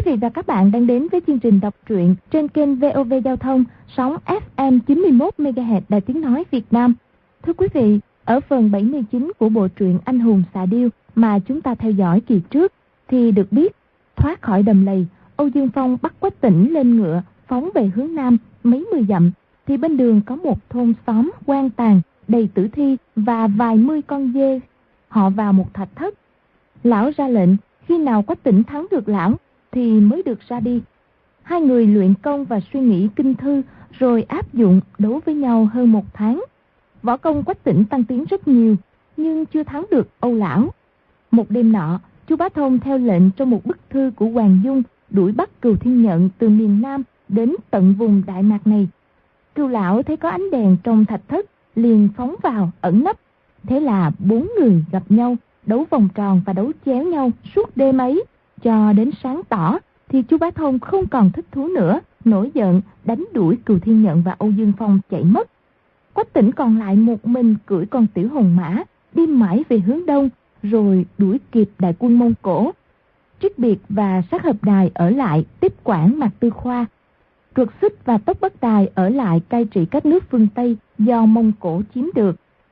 vị và các bạn đang đến với chương trình đọc truyện trên kênh VOV Giao thông, sóng FM 91 MHz Đài Tiếng nói Việt Nam. Thưa quý vị, ở phần 79 của bộ truyện Anh hùng xạ điêu mà chúng ta theo dõi kỳ trước thì được biết, thoát khỏi đầm lầy, Âu Dương Phong bắt Quách Tĩnh lên ngựa phóng về hướng nam mấy mươi dặm, thì bên đường có một thôn xóm hoang tàn đầy tử thi và vài mươi con dê. Họ vào một thạch thất. Lão ra lệnh khi nào Quách Tĩnh thắng được lão thì mới được ra đi. Hai người luyện công và suy nghĩ kinh thư rồi áp dụng đấu với nhau hơn một tháng. Võ công Quách Tĩnh tăng tiến rất nhiều, nhưng chưa thắng được Âu lão. Một đêm nọ, Chu Bá Thông theo lệnh trong một bức thư của Hoàng Dung đuổi bắt Cừu Thiên Nhận từ miền Nam đến tận vùng Đại Mạc này. Cừu lão thấy có ánh đèn trong thạch thất, liền phóng vào ẩn nấp. Thế là bốn người gặp nhau, đấu vòng tròn và đấu chéo nhau suốt đêm ấy, cho đến sáng tỏ thì Chu Bá Thông không còn thích thú nữa, nổi giận đánh đuổi Cừu Thiên Nhận và Âu Dương Phong chạy mất. Quách Tĩnh còn lại một mình cưỡi con tiểu hồng mã đi mãi về hướng đông, rồi đuổi kịp đại quân Mông Cổ. Triết Biệt và Sát Hợp Đài ở lại tiếp quản Mạc Tư Khoa. Truật Xích và Tốc Bất Tài ở lại cai trị các nước phương Tây do Mông Cổ chiếm được.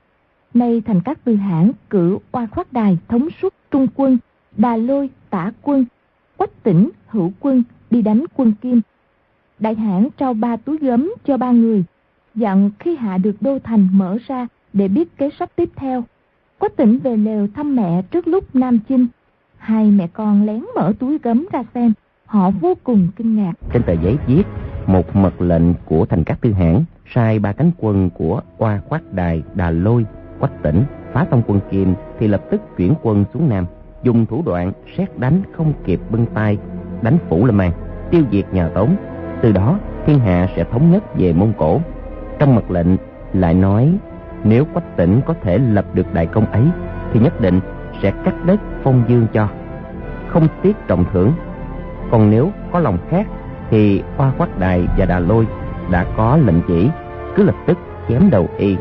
Nay Thành Các Tư Hãn cử Oa Khoát Đài thống suất trung quân, Đà Lôi tả quân, Quách Tĩnh hữu quân đi đánh quân Kim. Đại Hãn trao 3 túi gấm cho 3 người, dặn khi hạ được đô thành mở ra để biết kế sách tiếp theo. Quách Tĩnh về lều thăm mẹ trước lúc Nam chinh. Hai mẹ con lén mở túi gấm ra xem, họ vô cùng kinh ngạc. Trên tờ giấy viết một mật lệnh của Thành Các Tư Hãn sai 3 cánh quân của Oa Khoát Đài, Đà Lôi, Quách Tĩnh phá xong quân Kim thì lập tức chuyển quân xuống Nam, dùng thủ đoạn sét đánh không kịp bưng tay, đánh phủ Lâm An, tiêu diệt nhà Tống. Từ đó thiên hạ sẽ thống nhất về Mông Cổ. Trong mật lệnh lại nói, nếu Quách Tĩnh có thể lập được đại công ấy thì nhất định sẽ cắt đất phong dương cho, không tiếc trọng thưởng. Còn nếu có lòng khác thì Oa Khoát Đài và Đà Lôi đã có lệnh chỉ, cứ lập tức chém đầu y.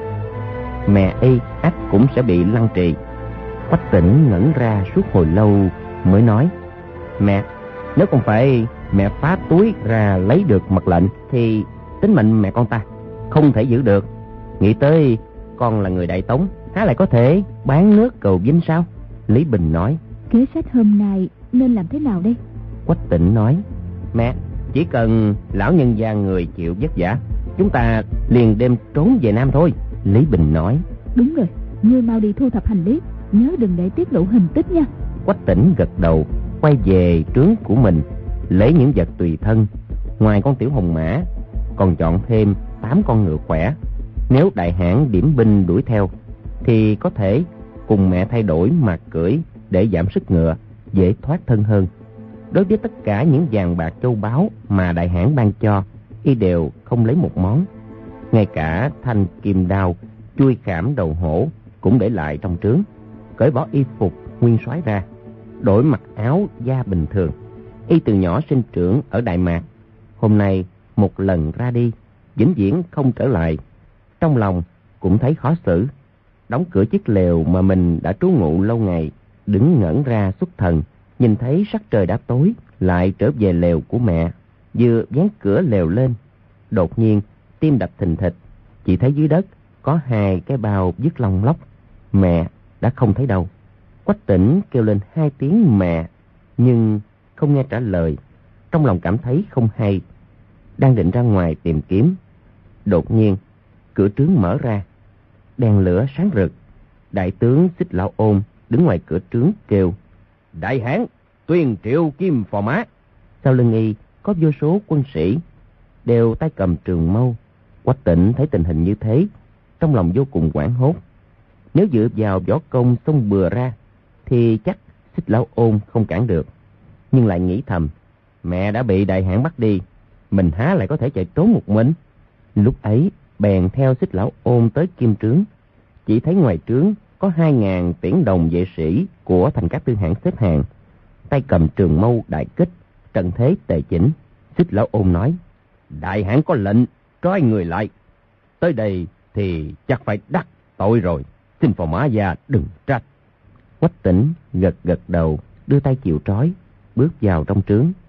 Mẹ y ắt cũng sẽ bị lăng trì. Quách Tĩnh ngẩn ra suốt hồi lâu mới nói, mẹ, nếu không phải mẹ phá túi ra lấy được mật lệnh thì tính mệnh mẹ con ta không thể giữ được. Nghĩ tới con là người Đại Tống, há lại có thể bán nước cầu vinh sao? Lý Bình nói, kế sách hôm nay nên làm thế nào đây? Quách Tĩnh nói, mẹ, chỉ cần lão nhân gia người chịu vất vả, chúng ta liền đêm trốn về Nam thôi. Lý Bình nói, đúng rồi, ngươi mau đi thu thập hành lý, nhớ đừng để tiết lộ hình tích nha. Quách Tĩnh gật đầu, quay về trướng của mình, lấy những vật tùy thân. Ngoài con tiểu hồng mã, còn chọn thêm 8 con ngựa khỏe. Nếu Đại Hãn điểm binh đuổi theo thì có thể cùng mẹ thay đổi mà cưỡi để giảm sức ngựa, dễ thoát thân hơn. Đối với tất cả những vàng bạc châu báu mà Đại Hãn ban cho, y đều không lấy một món. Ngay cả thanh kim đao chui khảm đầu hổ cũng để lại trong trướng. Cởi bỏ y phục nguyên soái ra, đổi mặc áo da bình thường. Y từ nhỏ sinh trưởng ở Đại Mạc, hôm nay một lần ra đi, vĩnh viễn không trở lại. Trong lòng cũng thấy khó xử, đóng cửa chiếc lều mà mình đã trú ngụ lâu ngày, đứng ngẩn ra xuất thần. Nhìn thấy sắc trời đã tối, lại trở về lều của mẹ. Vừa vén cửa lều lên, đột nhiên tim đập thình thịch. Chỉ thấy dưới đất có 2 cái bao vứt lông lóc. Mẹ đã không thấy đâu. Quách Tĩnh kêu lên 2 tiếng mẹ, nhưng không nghe trả lời. Trong lòng cảm thấy không hay, đang định ra ngoài tìm kiếm. Đột nhiên cửa trướng mở ra, đèn lửa sáng rực. Đại tướng Xích Lão Ôn đứng ngoài cửa trướng kêu, Đại Hãn tuyên triệu Kim Phò Mã. Sau lưng y có vô số quân sĩ, đều tay cầm trường mâu. Quách Tĩnh thấy tình hình như thế, trong lòng vô cùng hoảng hốt. Nếu dựa vào võ công xông bừa ra thì chắc Xích Lão Ôn không cản được. Nhưng lại nghĩ thầm, mẹ đã bị Đại Hãn bắt đi, mình há lại có thể chạy trốn một mình. Lúc ấy bèn theo Xích Lão Ôn tới Kim Trướng. Chỉ thấy ngoài trướng có 2.000 tiễn đồng vệ sĩ của Thành Các Tư Hãn xếp hàng, tay cầm trường mâu đại kích, trận thế tề chỉnh. Xích Lão Ôn nói, Đại Hãn có lệnh trói người lại, tới đây thì chắc phải đắc tội rồi, xin Phò Mã gia đừng trách. Quách Tĩnh gật gật đầu, đưa tay chịu trói, bước vào trong trướng.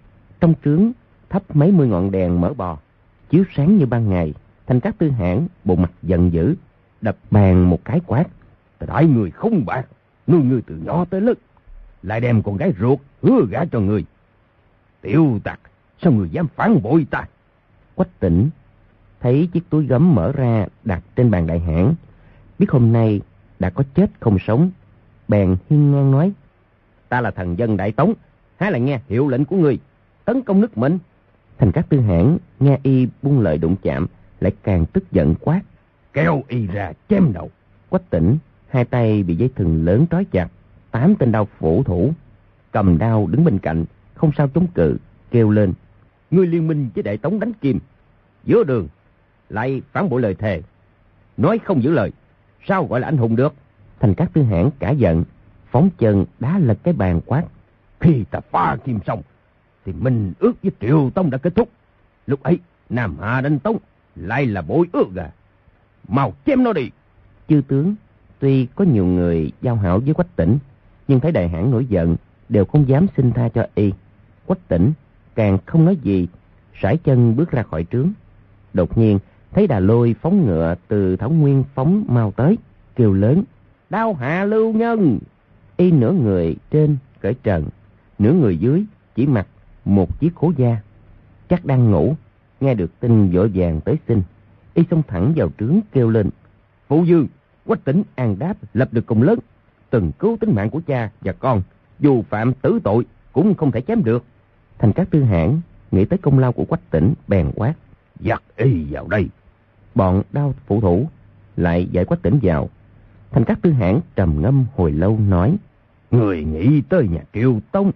Trong trướng thắp mấy mươi ngọn đèn mỡ bò, chiếu sáng như ban ngày. Thành Cát Tư Hãn bộ mặt giận dữ, đập bàn một cái quát: "Ta đãi người không bạc, nuôi người từ nhỏ tới lớn, lại đem con gái ruột hứa gả cho người. Tiểu tặc, sao người dám phản bội ta?" Quách Tĩnh thấy chiếc túi gấm mở ra đặt trên bàn đại hãn, biết hôm nay đã có chết không sống, bèn hiên ngang nói: "Ta là thần dân Đại Tống, há là nghe hiệu lệnh của người tấn công nước mình?" Thành Cát Tư Hãn nghe y buông lời đụng chạm, lại càng tức giận quát: "Kéo y ra chém đầu!" Quách Tĩnh hai tay bị dây thừng lớn trói chặt, 8 tên đao phủ thủ, cầm đao đứng bên cạnh, không sao chống cự, kêu lên: "Ngươi liên minh với Đại Tống đánh Kim, giữa đường lại phản bội lời thề, nói không giữ lời, sao gọi là anh hùng được?" Thành Cát Tư Hãn cả giận, phóng chân đá lật cái bàn quát: "Khi ta phá Kim xong thì minh ước với Triệu Tông đã kết thúc, lúc ấy Nam Hạ đánh Tống lại là bội ước à? Mau chém nó đi!" Chư tướng tuy có nhiều người giao hảo với Quách Tĩnh, nhưng thấy đại hãn nổi giận đều không dám xin tha cho y. Quách Tĩnh càng không nói gì, sải chân bước ra khỏi trướng. Đột nhiên thấy Đà Lôi phóng ngựa từ Thảo Nguyên phóng mau tới, kêu lớn: "Đao hạ lưu nhân!" Y nửa người trên cởi trần, nửa người dưới chỉ mặc một chiếc khố da, chắc đang ngủ. Nghe được tin vội vàng tới xin. Y xông thẳng vào trướng kêu lên: "Phụ vương, Quách Tĩnh An Đáp lập được công lớn, từng cứu tính mạng của cha và con, dù phạm tử tội cũng không thể chém được." Thành Cát Tư Hãn nghĩ tới công lao của Quách Tĩnh, bèn quát: "Dắt y vào đây!" Bọn đao phụ thủ lại giải Quách Tĩnh vào. Thành Cát Tư Hãn trầm ngâm hồi lâu nói: "Người nghĩ tới nhà Triệu Tông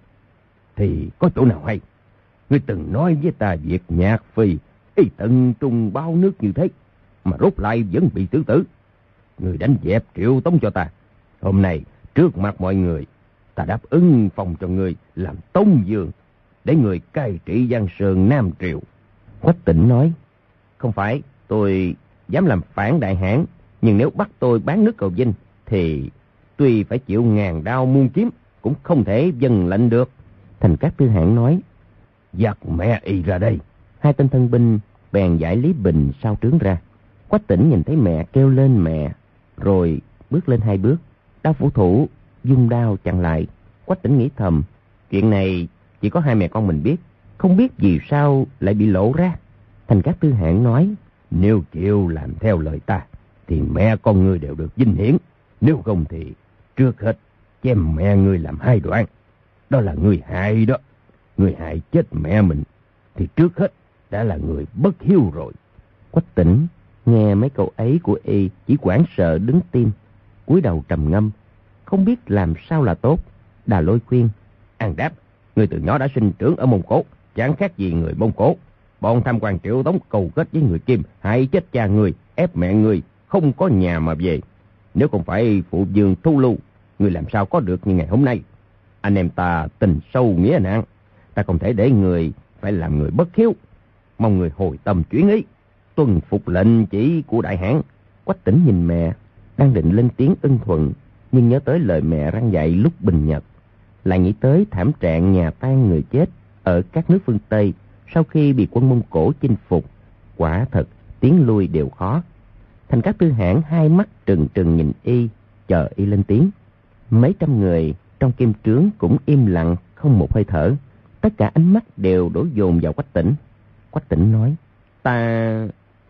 thì có chỗ nào hay? Ngươi từng nói với ta việc Nhạc Phi y tận trung bao nước như thế, mà rốt lại vẫn bị xử tử. Người đánh dẹp Triệu Tông cho ta. Hôm nay trước mặt mọi người, ta đáp ứng phòng cho người làm Tông vương, để người cai trị Giang Sơn Nam Triều." Quách Tĩnh nói: "Không phải tôi dám làm phản đại hãn, nhưng nếu bắt tôi bán nước cầu Vinh thì tuy phải chịu ngàn đao muôn kiếm cũng không thể vâng lệnh được." Thành Cát Tư Hãn nói: "Dắt mẹ y ra đây." Hai tên thân binh bèn giải Lý Bình sau trướng ra. Quách Tĩnh nhìn thấy mẹ kêu lên mẹ, rồi bước lên 2 bước. Đao phủ thủ dung đao chặn lại. Quách Tĩnh nghĩ thầm, chuyện này chỉ có hai mẹ con mình biết, không biết vì sao lại bị lộ ra. Thành Cát Tư Hãn nói: "Nếu chịu làm theo lời ta thì mẹ con ngươi đều được vinh hiển, nếu không thì trước hết chém mẹ ngươi làm 2 đoạn. Đó là ngươi hại đó. Ngươi hại chết mẹ mình thì trước hết đã là người bất hiếu rồi." Quách Tĩnh nghe mấy câu ấy của y chỉ hoảng sợ đứng tim, cúi đầu trầm ngâm, không biết làm sao là tốt. Đà Lôi khuyên: "An Đáp, ngươi từ nhỏ đã sinh trưởng ở Mông Cổ, chẳng khác gì người Mông Cổ. Bọn tham quan Triệu Tống cầu kết với người Kim, hại chết cha ngươi, ép mẹ ngươi không có nhà mà về. Nếu không phải phụ vương thu lưu, ngươi làm sao có được như ngày hôm nay? Anh em ta tình sâu nghĩa nặng, ta không thể để người phải làm người bất hiếu. Mong người hồi tâm chuyển ý, tuân phục lệnh chỉ của đại hãn." Quách Tĩnh nhìn mẹ, đang định lên tiếng ưng thuận, nhưng nhớ tới lời mẹ răn dạy lúc bình nhật, lại nghĩ tới thảm trạng nhà tan người chết ở các nước phương Tây sau khi bị quân Mông Cổ chinh phục. Quả thật tiến lui đều khó. Thành Cát Tư Hãn hai mắt trừng trừng nhìn y, chờ y lên tiếng. Mấy trăm người trong kim trướng cũng im lặng, không một hơi thở. Tất cả ánh mắt đều đổ dồn vào Quách Tĩnh. Quách Tĩnh nói: "Ta..."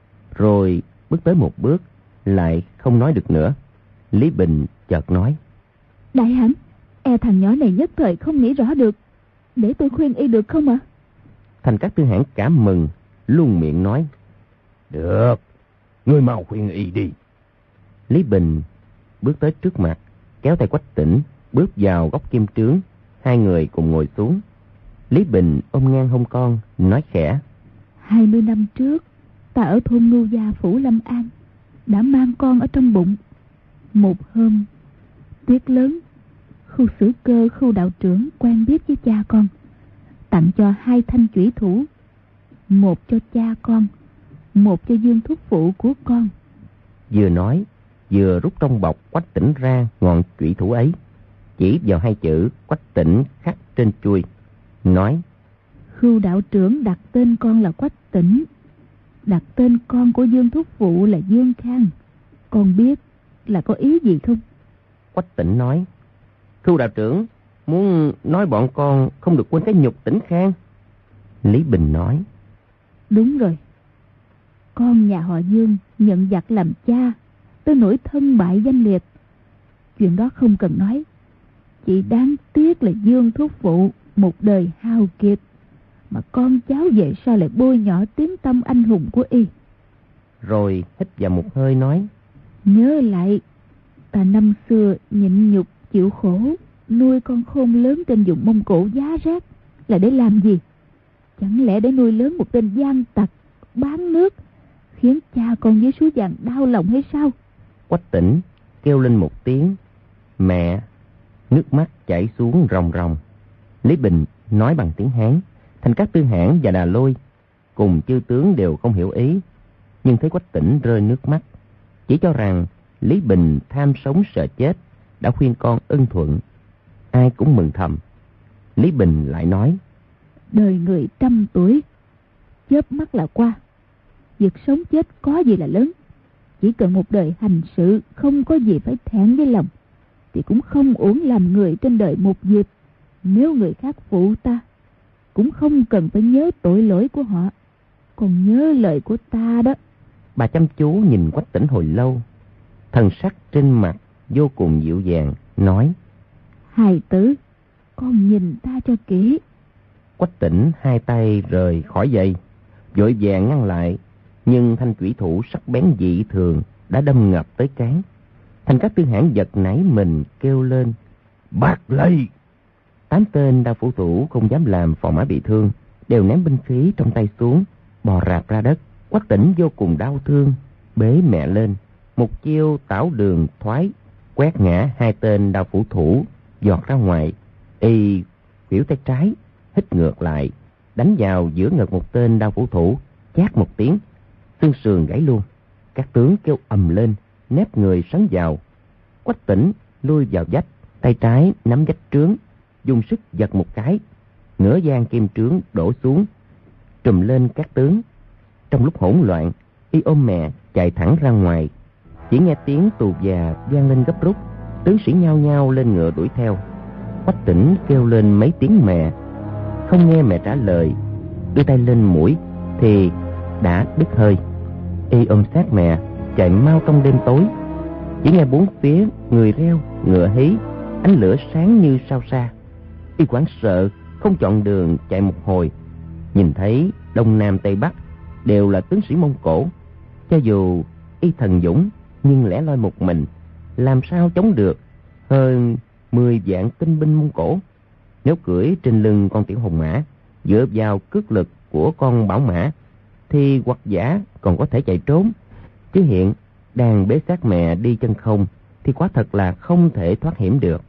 Rồi bước tới một bước, lại không nói được nữa. Lý Bình chợt nói: "Đại hãn, e thằng nhỏ này nhất thời không nghĩ rõ được, để tôi khuyên y được không ạ?" Thành Cát Tư Hãn cảm mừng, luôn miệng nói: "Được, ngươi mau khuyên y đi." Lý Bình bước tới trước mặt, kéo tay Quách Tĩnh bước vào góc kim trướng. Hai người cùng ngồi xuống. Lý Bình ôm ngang hông con, nói khẽ: 20 năm trước, ta ở thôn Ngưu Gia phủ Lâm An đã mang con ở trong bụng. Một hôm tuyết lớn, Khu Sử Cơ, Khu đạo trưởng quen biết với cha con, tặng cho 2 thanh chủy thủ, một cho cha con, một cho Dương thúc phụ của con." Vừa nói vừa rút trong bọc Quách Tĩnh ra ngọn chủy thủ ấy, chỉ vào 2 chữ Quách Tĩnh khắc trên chuôi, nói: Khưu đạo trưởng đặt tên con là Quách Tĩnh, đặt tên con của Dương thúc phụ là Dương Khang. Con biết là có ý gì không? Quách Tĩnh nói: Khưu đạo trưởng muốn nói bọn con không được quên cái nhục Tĩnh Khang. Lý Bình nói: Đúng rồi. Con nhà họ Dương nhận giặc làm cha tới nỗi thân bại danh liệt, chuyện đó không cần nói. Chỉ đáng tiếc là Dương thúc phụ một đời hào kiệt, mà con cháu về sau lại bôi nhọ tiếng tăm anh hùng của y. Rồi hít vào một hơi nói: Nhớ lại, ta năm xưa nhịn nhục chịu khổ nuôi con khôn lớn trên vùng Mông Cổ giá rét là để làm gì? Chẳng lẽ để nuôi lớn một tên gian tặc bán nước, khiến cha con với Suối Vàng đau lòng hay sao? Quách Tĩnh kêu lên một tiếng mẹ, nước mắt chảy xuống ròng ròng. Lý Bình nói bằng tiếng Hán, Thành Cát Tư Hãn và Đà Lôi cùng chư tướng đều không hiểu ý, nhưng thấy Quách Tĩnh rơi nước mắt, chỉ cho rằng Lý Bình tham sống sợ chết, đã khuyên con ưng thuận. Ai cũng mừng thầm. Lý Bình lại nói: Đời người 100 tuổi, chớp mắt là qua. Việc sống chết có gì là lớn. Chỉ cần một đời hành sự không có gì phải thẹn với lòng, thì cũng không uổng làm người trên đời một dịp. Nếu người khác phụ ta, cũng không cần phải nhớ tội lỗi của họ, còn nhớ lời của ta đó. Bà chăm chú nhìn Quách Tĩnh hồi lâu, thần sắc trên mặt vô cùng dịu dàng, nói: Hài tử, con nhìn ta cho kỹ. Quách Tĩnh hai tay rời khỏi dây, vội vàng ngăn lại, nhưng thanh chủy thủ sắc bén dị thường đã đâm ngập tới cán. Thành Cát Tư Hãn giật nảy mình kêu lên: Bắt lấy! 8 tên đao phủ thủ không dám làm phò mã bị thương, đều ném binh khí trong tay xuống, bò rạp ra đất. Quách Tĩnh vô cùng đau thương, bế mẹ lên, một chiêu tảo đường thoái, quét ngã 2 tên đao phủ thủ, giọt ra ngoài. Y khuỷu tay trái, hít ngược lại, đánh vào giữa ngực một tên đao phủ thủ, chát một tiếng, xương sườn gãy luôn. Các tướng kêu ầm lên, nép người sấn vào. Quách Tĩnh lui vào vách, tay trái nắm vách trướng, dùng sức giật một cái, nửa gian kim trướng đổ xuống, trùm lên các tướng. Trong lúc hỗn loạn, y ôm mẹ chạy thẳng ra ngoài. Chỉ nghe tiếng tù già vang lên gấp rút, tướng sĩ nhao nhao lên ngựa đuổi theo. Quách Tĩnh kêu lên mấy tiếng mẹ, không nghe mẹ trả lời, đưa tay lên mũi thì đã đứt hơi. Y ôm sát mẹ chạy mau trong đêm tối. Chỉ nghe bốn phía người reo, ngựa hí, ánh lửa sáng như sao xa. Y hoảng sợ không chọn đường chạy một hồi, nhìn thấy đông nam tây bắc đều là tướng sĩ Mông Cổ. Cho dù y thần dũng, nhưng lẻ loi một mình, làm sao chống được hơn 10 vạn tinh binh Mông Cổ. Nếu cưỡi trên lưng con tiểu hồng mã, dựa vào cước lực của con bảo mã, thì hoặc giả còn có thể chạy trốn, chứ hiện đang bế xác mẹ đi chân không thì quả thật là không thể thoát hiểm được.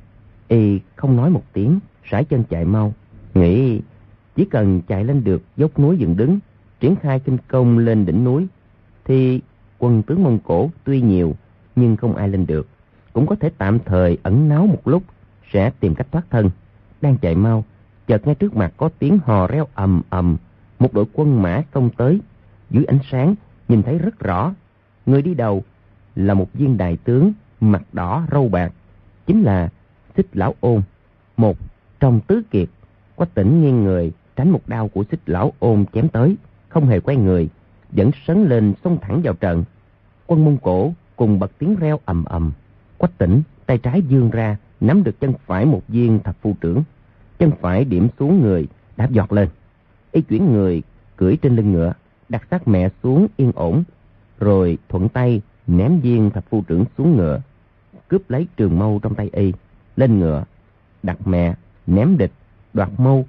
Y không nói một tiếng, sải chân chạy mau, nghĩ chỉ cần chạy lên được dốc núi dựng đứng, triển khai kinh công lên đỉnh núi, thì quân tướng Mông Cổ tuy nhiều nhưng không ai lên được, cũng có thể tạm thời ẩn náu một lúc, sẽ tìm cách thoát thân. Đang chạy mau, chợt nghe trước mặt có tiếng hò reo ầm ầm, một đội quân mã xông tới. Dưới ánh sáng nhìn thấy rất rõ, người đi đầu là một viên đại tướng mặt đỏ râu bạc, chính là Xích Lão Ôn, một trong tứ kiệt. Quách Tĩnh nghiêng người tránh một đao của Xích Lão Ôn chém tới, không hề quay người, vẫn sấn lên xông thẳng vào trận. Quân Mông Cổ cùng bật tiếng reo ầm ầm. Quách Tĩnh tay trái vươn ra, nắm được chân phải một viên thập phu trưởng, chân phải điểm xuống người, đạp giọt lên. Y chuyển người cưỡi trên lưng ngựa, đặt xác mẹ xuống yên ổn, rồi thuận tay ném viên thập phu trưởng xuống ngựa, cướp lấy trường mâu trong tay y, lên ngựa, đặt mẹ, ném địch, đoạt mâu.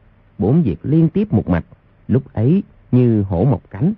4 việc liên tiếp một mạch, lúc ấy như hổ mọc cánh.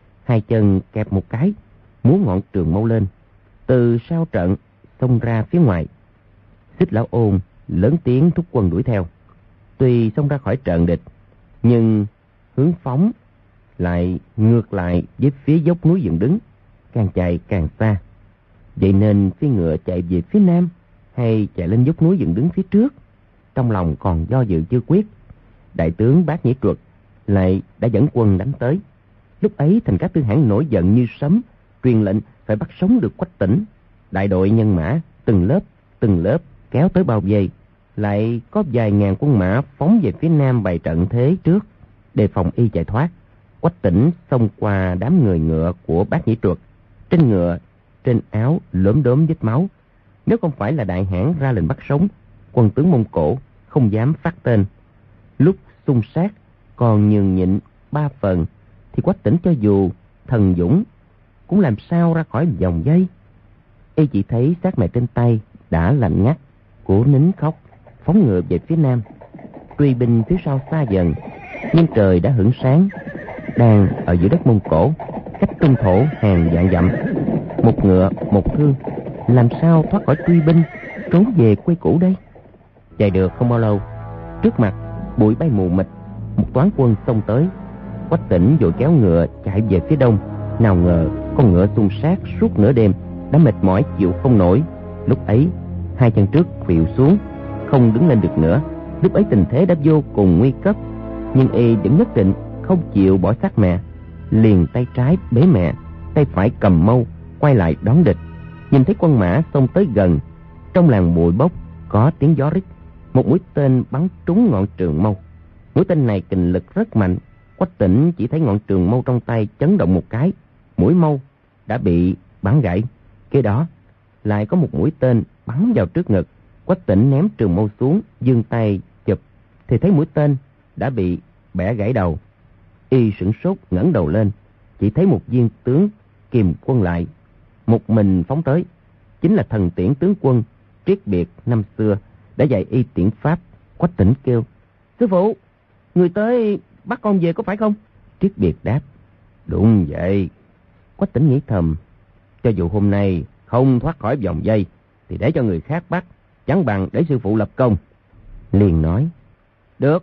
2 chân kẹp một cái, múa ngọn trường mâu lên, từ sau trận xông ra phía ngoài. Xích Lão Ôn lớn tiếng thúc quân đuổi theo. Tuy xông ra khỏi trận địch, nhưng hướng phóng lại ngược lại với phía dốc núi dựng đứng, càng chạy càng xa. Vậy nên phi ngựa chạy về phía nam hay chạy lên dốc núi dựng đứng phía trước, trong lòng còn do dự chưa quyết. Đại tướng Bát Nhĩ Truật lại đã dẫn quân đánh tới. Lúc ấy Thành Cát Tư Hãn nổi giận như sấm, truyền lệnh phải bắt sống được Quách Tĩnh. Đại đội nhân mã từng lớp kéo tới bao vây, lại có vài ngàn quân mã phóng về phía nam bày trận thế trước, đề phòng y chạy thoát. Quách Tĩnh xông qua đám người ngựa của Bát Nhĩ Truật, trên ngựa, trên áo lốm đốm vết máu. Nếu không phải là Đại Hãn ra lệnh bắt sống, quân tướng Mông Cổ không dám phát tên. Lúc xung sát còn nhường nhịn 3 phần, thì Quách Tĩnh cho dù thần dũng cũng làm sao ra khỏi vòng dây. Y chỉ thấy xác mẹ trên tay đã lạnh ngắt, cố nín khóc, phóng ngựa về phía nam. Truy binh phía sau xa dần, nhưng trời đã hửng sáng. Đang ở giữa đất Mông Cổ, cách trung thổ hàng vạn dặm, một ngựa một thương, làm sao thoát khỏi truy binh, trốn về quê cũ đây? Chạy được không bao lâu, trước mặt bụi bay mù mịt, một toán quân xông tới. Quách Tĩnh vội kéo ngựa chạy về phía đông. Nào ngờ con ngựa xung sát suốt nửa đêm đã mệt mỏi chịu không nổi. Lúc ấy hai chân trước khuỵu xuống, không đứng lên được nữa. Lúc ấy tình thế đã vô cùng nguy cấp, nhưng y vẫn nhất định không chịu bỏ xác mẹ. Liền tay trái bế mẹ, tay phải cầm mâu quay lại đón địch. Nhìn thấy quân mã xông tới gần, trong làng bụi bốc có tiếng gió rít. Một mũi tên bắn trúng ngọn trường mâu. Mũi tên này kình lực rất mạnh. Quách Tĩnh chỉ thấy ngọn trường mâu trong tay chấn động một cái, mũi mâu đã bị bắn gãy. Kế đó lại có một mũi tên bắn vào trước ngực. Quách Tĩnh ném trường mâu xuống, giương tay chụp, thì thấy mũi tên đã bị bẻ gãy đầu. Y sửng sốt ngẩng đầu lên, chỉ thấy một viên tướng kìm quân lại, một mình phóng tới. Chính là thần tiễn tướng quân Triết Biệt năm xưa đã dạy y tiễn pháp. Quách Tĩnh kêu: "Sư phụ, người tới bắt con về có phải không?" Triết Biệt đáp: "Đúng vậy." Quách Tĩnh nghĩ thầm, cho dù hôm nay không thoát khỏi vòng dây thì để cho người khác bắt, chẳng bằng để sư phụ lập công. Liền nói: "Được,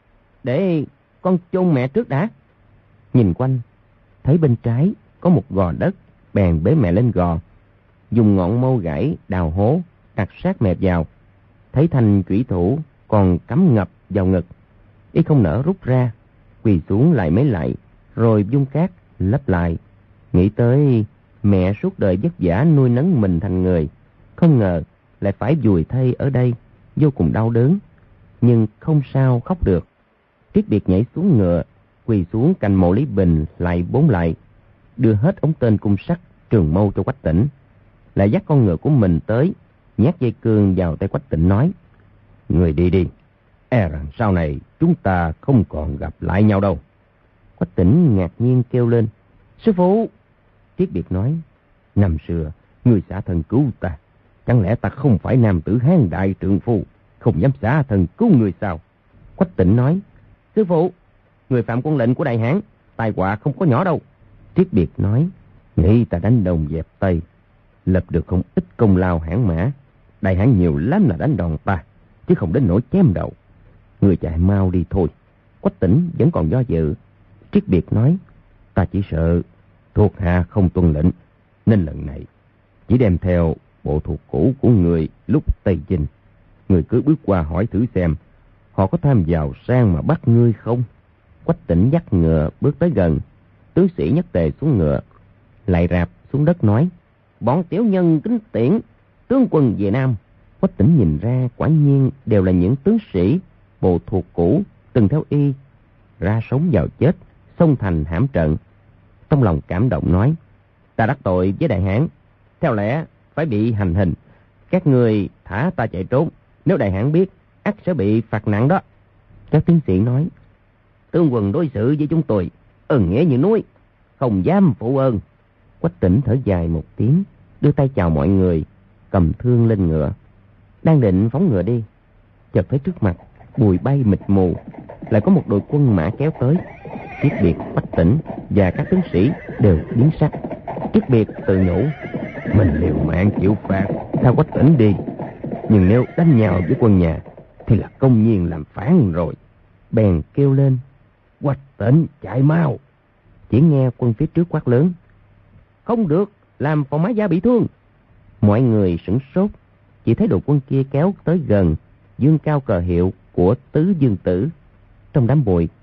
để con chôn mẹ trước đã." Nhìn quanh thấy bên trái có một gò đất, bèn bế mẹ lên gò, dùng ngọn mâu gãy đào hố đặt sát mẹ vào. Thấy thanh chủy thủ còn cắm ngập vào ngực, y không nỡ rút ra, quỳ xuống lại mấy lại, rồi vung cát lấp lại. Nghĩ tới mẹ suốt đời vất vả nuôi nấng mình thành người, không ngờ lại phải vùi thây ở đây, vô cùng đau đớn, nhưng không sao khóc được. Triết Biệt nhảy xuống ngựa, quỳ xuống cạnh mộ Lý Bình lại 4 lại, đưa hết ống tên cung sắt trường mâu cho Quách Tĩnh, lại dắt con ngựa của mình tới, nhét dây cương vào tay Quách Tĩnh nói: "Người đi đi, e rằng sau này chúng ta không còn gặp lại nhau đâu." Quách Tĩnh ngạc nhiên kêu lên: "Sư phụ!" Triết Biệt nói: "Năm xưa người xả thân cứu ta, chẳng lẽ ta không phải nam tử hán đại trượng phu, không dám xả thân cứu người sao?" Quách Tĩnh nói: "Sư phụ, người phạm quân lệnh của Đại Hãn, tai họa không có nhỏ đâu." Triết Biệt nói: "Nghĩ ta đánh Đông dẹp Tây, lập được không ít công lao hãn mã. Đại Hãn nhiều lắm là đánh đòn ta, chứ không đến nỗi chém đầu. Người chạy mau đi thôi." Quách Tĩnh vẫn còn do dự. Triết Biệt nói: "Ta chỉ sợ thuộc hạ không tuân lệnh, nên lần này chỉ đem theo bộ thuộc cũ của người lúc Tây Chinh. Người cứ bước qua hỏi thử xem, họ có tham vào sang mà bắt ngươi không?" Quách Tĩnh dắt ngựa bước tới gần. Tướng sĩ nhất tề xuống ngựa, lại rạp xuống đất nói: "Bọn tiểu nhân kính tiễn tướng quân về Nam." Quách Tĩnh nhìn ra quả nhiên đều là những tướng sĩ bộ thuộc cũ từng theo y ra sống vào chết, xông thành hãm trận. Trong lòng cảm động nói: "Ta đắc tội với Đại Hãn, theo lẽ phải bị hành hình. Các người thả ta chạy trốn, nếu Đại Hãn biết ắt sẽ bị phạt nặng đó." Các tướng sĩ nói: "Tướng quân đối xử với chúng tôi ơn nghĩa như núi, không dám phụ ơn." Quách Tĩnh thở dài một tiếng, đưa tay chào mọi người, cầm thương lên ngựa, đang định phóng ngựa đi, chợt thấy trước mặt bụi bay mịt mù, lại có một đội quân mã kéo tới. Triết Biệt, Quách Tĩnh và các tướng sĩ đều biến sắc. Triết Biệt tự nhủ: "Mình liều mạng chịu phạt, theo Quách Tĩnh đi, nhưng nếu đánh nhau với quân nhà thì là công nhiên làm phản rồi." Bèn kêu lên: "Quách Tĩnh, chạy mau!" Chỉ nghe quân phía trước quát lớn: "Không được, làm phò mã gia bị thương." Mọi người sửng sốt, chỉ thấy đội quân kia kéo tới gần, dương cao cờ hiệu của Tứ Dương Tử. Trong đám bụi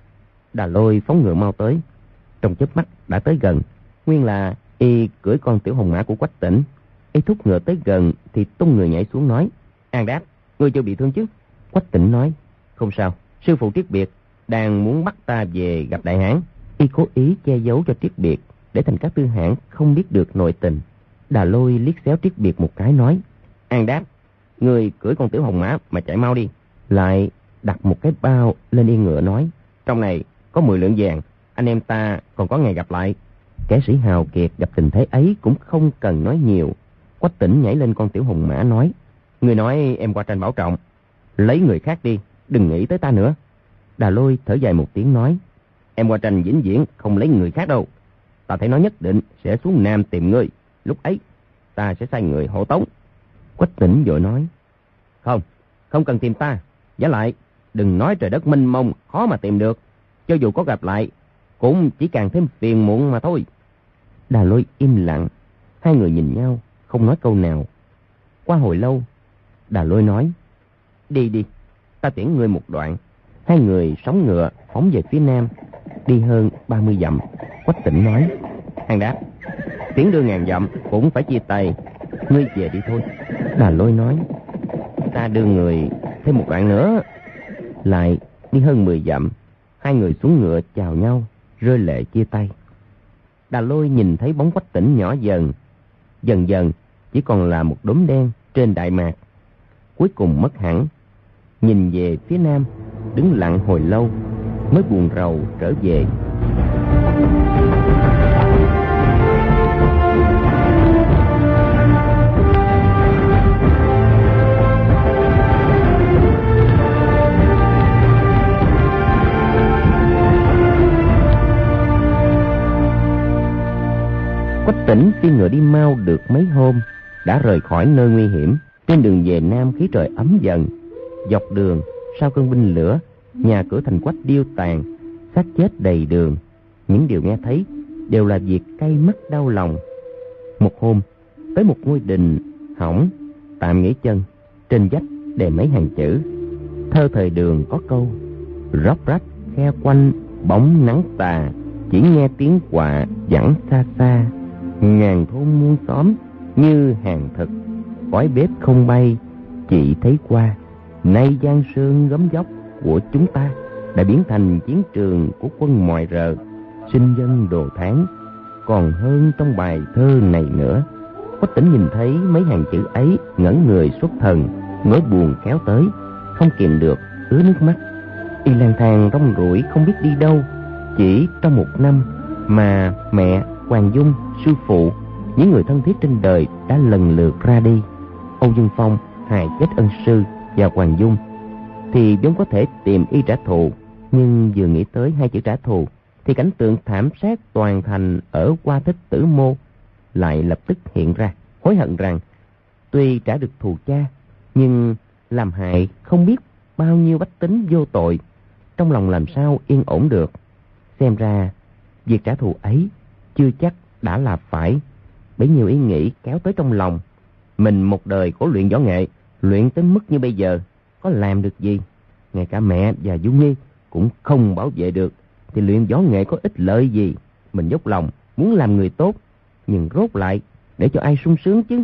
Đà Lôi phóng ngựa mau tới, trong chớp mắt đã tới gần. Nguyên là y cưỡi con tiểu hồng mã của Quách Tỉnh. Y thúc ngựa tới gần thì tung người nhảy xuống nói: An Đáp, ngươi chưa bị thương chứ? Quách Tỉnh nói: Không sao, sư phụ Triết Biệt đang muốn bắt ta về gặp đại hán. Y cố ý che giấu cho Triết Biệt để Thành Các Tư Hãn không biết được nội tình. Đà Lôi liếc xéo Triết Biệt một cái nói: An Đáp, ngươi cưỡi con tiểu hồng mã mà chạy mau đi. Lại đặt một cái bao lên yên ngựa nói: Trong này có 10 lượng vàng, anh em ta còn có ngày gặp lại. Kẻ sĩ hào kiệt gặp tình thế ấy cũng không cần nói nhiều. Quách Tỉnh nhảy lên con tiểu hồng mã nói: Người nói em qua tranh bảo trọng, lấy người khác đi, đừng nghĩ tới ta nữa. Đà Lôi thở dài một tiếng nói: Em qua tranh vĩnh viễn không lấy người khác đâu. Ta thấy nó nhất định sẽ xuống Nam tìm ngươi. Lúc ấy ta sẽ sai người hộ tống. Quách Tỉnh vội nói: Không cần tìm ta. Giả lại đừng nói trời đất mênh mông khó mà tìm được. Cho dù có gặp lại cũng chỉ càng thêm phiền muộn mà thôi. Đà Lôi im lặng. Hai người nhìn nhau không nói câu nào. Qua hồi lâu, Đà Lôi nói: Đi, ta tiễn ngươi một đoạn. Hai người sóng ngựa phóng về phía nam. Đi hơn 30 dặm, Quách Tỉnh nói: An Đáp, tiễn đưa ngàn dặm cũng phải chia tay, ngươi về đi thôi. Đà Lôi nói: Ta đưa người thêm một đoạn nữa. Lại đi hơn 10 dặm, hai người xuống ngựa chào nhau, rơi lệ chia tay. Đà Lôi nhìn thấy bóng Quách Tỉnh nhỏ dần, dần dần chỉ còn là một đốm đen trên đại mạc. Cuối cùng mất hẳn. Nhìn về phía nam, đứng lặng hồi lâu mới buồn rầu trở về. Quách Tỉnh phi ngựa đi mau được mấy hôm, đã rời khỏi nơi nguy hiểm. Trên đường về nam khí trời ấm dần. Dọc đường sau cơn binh lửa, nhà cửa thành Quách điêu tàn, xác chết đầy đường. Những điều nghe thấy đều là việc cay mắt đau lòng. Một hôm tới một ngôi đình hỏng, tạm nghỉ chân. Trên vách đề mấy hàng chữ. Thơ thời Đường có câu: Róc rách khe quanh bóng nắng tà, chỉ nghe tiếng quạ vẳng xa xa. Ngàn thôn muôn xóm như hàng thực, khói bếp không bay chỉ thấy qua. Nay Giang Sơn gấm dốc của chúng ta đã biến thành chiến trường của quân mọi rờ, sinh dân đồ tháng. Còn hơn trong bài thơ này nữa. Quách Tỉnh nhìn thấy mấy hàng chữ ấy, ngẩn người xuất thần, nỗi buồn kéo tới, không kìm được ứa nước mắt. Y lang thang rong ruổi không biết đi đâu. Chỉ trong một năm mà mẹ, Hoàng Dung, sư phụ, những người thân thiết trên đời đã lần lượt ra đi. Âu Dương Phong hại chết ân sư và Hoàng Dung thì vốn có thể tìm y trả thù, nhưng vừa nghĩ tới hai chữ trả thù thì cảnh tượng thảm sát toàn thành ở Qua Thích Tử Mô lại lập tức hiện ra. Hối hận rằng tuy trả được thù cha, nhưng làm hại không biết bao nhiêu bách tính vô tội, trong lòng làm sao yên ổn được. Xem ra việc trả thù ấy chưa chắc đã là phải. Bấy nhiêu ý nghĩ kéo tới trong lòng. Mình một đời khổ luyện võ nghệ, luyện tới mức như bây giờ, có làm được gì? Ngay cả mẹ và Dung Nhi cũng không bảo vệ được, thì luyện võ nghệ có ích lợi gì? Mình dốc lòng muốn làm người tốt, nhưng rốt lại để cho ai sung sướng chứ?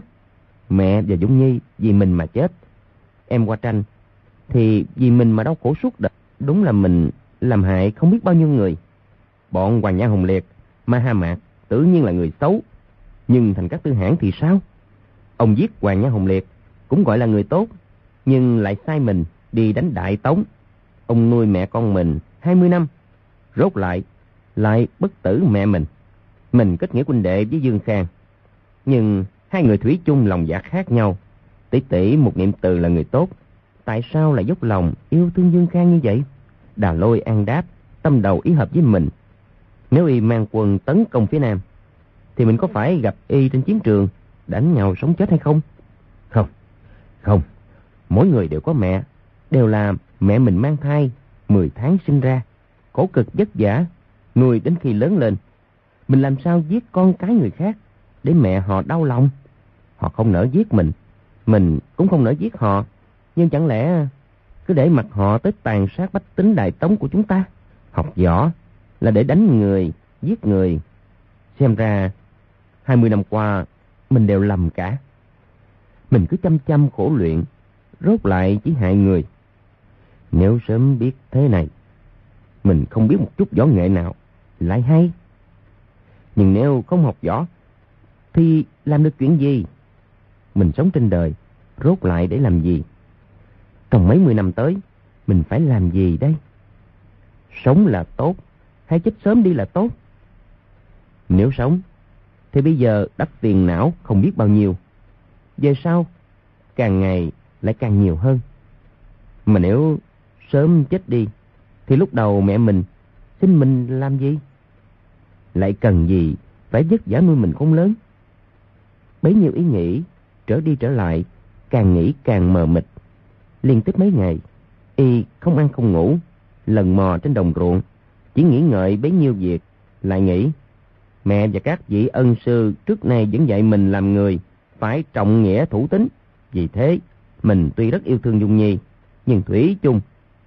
Mẹ và Dung Nhi vì mình mà chết. Em Qua Tranh thì vì mình mà đau khổ suốt đời. Đúng là mình làm hại không biết bao nhiêu người. Bọn Hoàng Nhã Hồng Liệt, Ma Ha Mạc tự nhiên là người xấu, nhưng Thành Các Tư Hãn thì sao? Ông giết Hoàng Nhã Hồng Liệt cũng gọi là người tốt, nhưng lại sai mình đi đánh Đại Tống. Ông nuôi mẹ con mình 20 năm, rốt lại bất tử mẹ mình. Mình kết nghĩa huynh đệ với Dương Khang, nhưng hai người thủy chung lòng dạ khác nhau. Tỷ tỷ một niệm từ là người tốt, tại sao lại dốc lòng yêu thương Dương Khang như vậy? Đà Lôi An Đáp tâm đầu ý hợp với mình. Nếu y mang quân tấn công phía Nam thì mình có phải gặp y trên chiến trường đánh nhau sống chết hay không? Không. Mỗi người đều có mẹ, đều là mẹ mình mang thai 10 tháng sinh ra, khổ cực vất vả nuôi đến khi lớn lên. Mình làm sao giết con cái người khác để mẹ họ đau lòng? Họ không nỡ giết mình cũng không nỡ giết họ, nhưng chẳng lẽ cứ để mặc họ tới tàn sát bách tính Đại Tống của chúng ta? Học võ là để đánh người, giết người. Xem ra 20 năm qua mình đều lầm cả. Mình cứ chăm chăm khổ luyện, rốt lại chỉ hại người. Nếu sớm biết thế này, mình không biết một chút võ nghệ nào lại hay. Nhưng nếu không học võ thì làm được chuyện gì? Mình sống trên đời rốt lại để làm gì? Trong mấy mươi năm tới mình phải làm gì đây? Sống là tốt hay chết sớm đi là tốt? Nếu sống thì bây giờ đắp phiền não không biết bao nhiêu. Về sau càng ngày lại càng nhiều hơn. Mà nếu sớm chết đi thì lúc đầu mẹ mình xin mình làm gì? Lại cần gì phải vất vả nuôi mình không lớn? Bấy nhiêu ý nghĩ trở đi trở lại, càng nghĩ càng mờ mịt. Liên tiếp mấy ngày y không ăn không ngủ, lần mò trên đồng ruộng, chỉ nghĩ ngợi bấy nhiêu việc. Lại nghĩ mẹ và các vị ân sư trước nay vẫn dạy mình làm người phải trọng nghĩa thủ tín. Vì thế mình tuy rất yêu thương Dung Nhi, nhưng thủy chung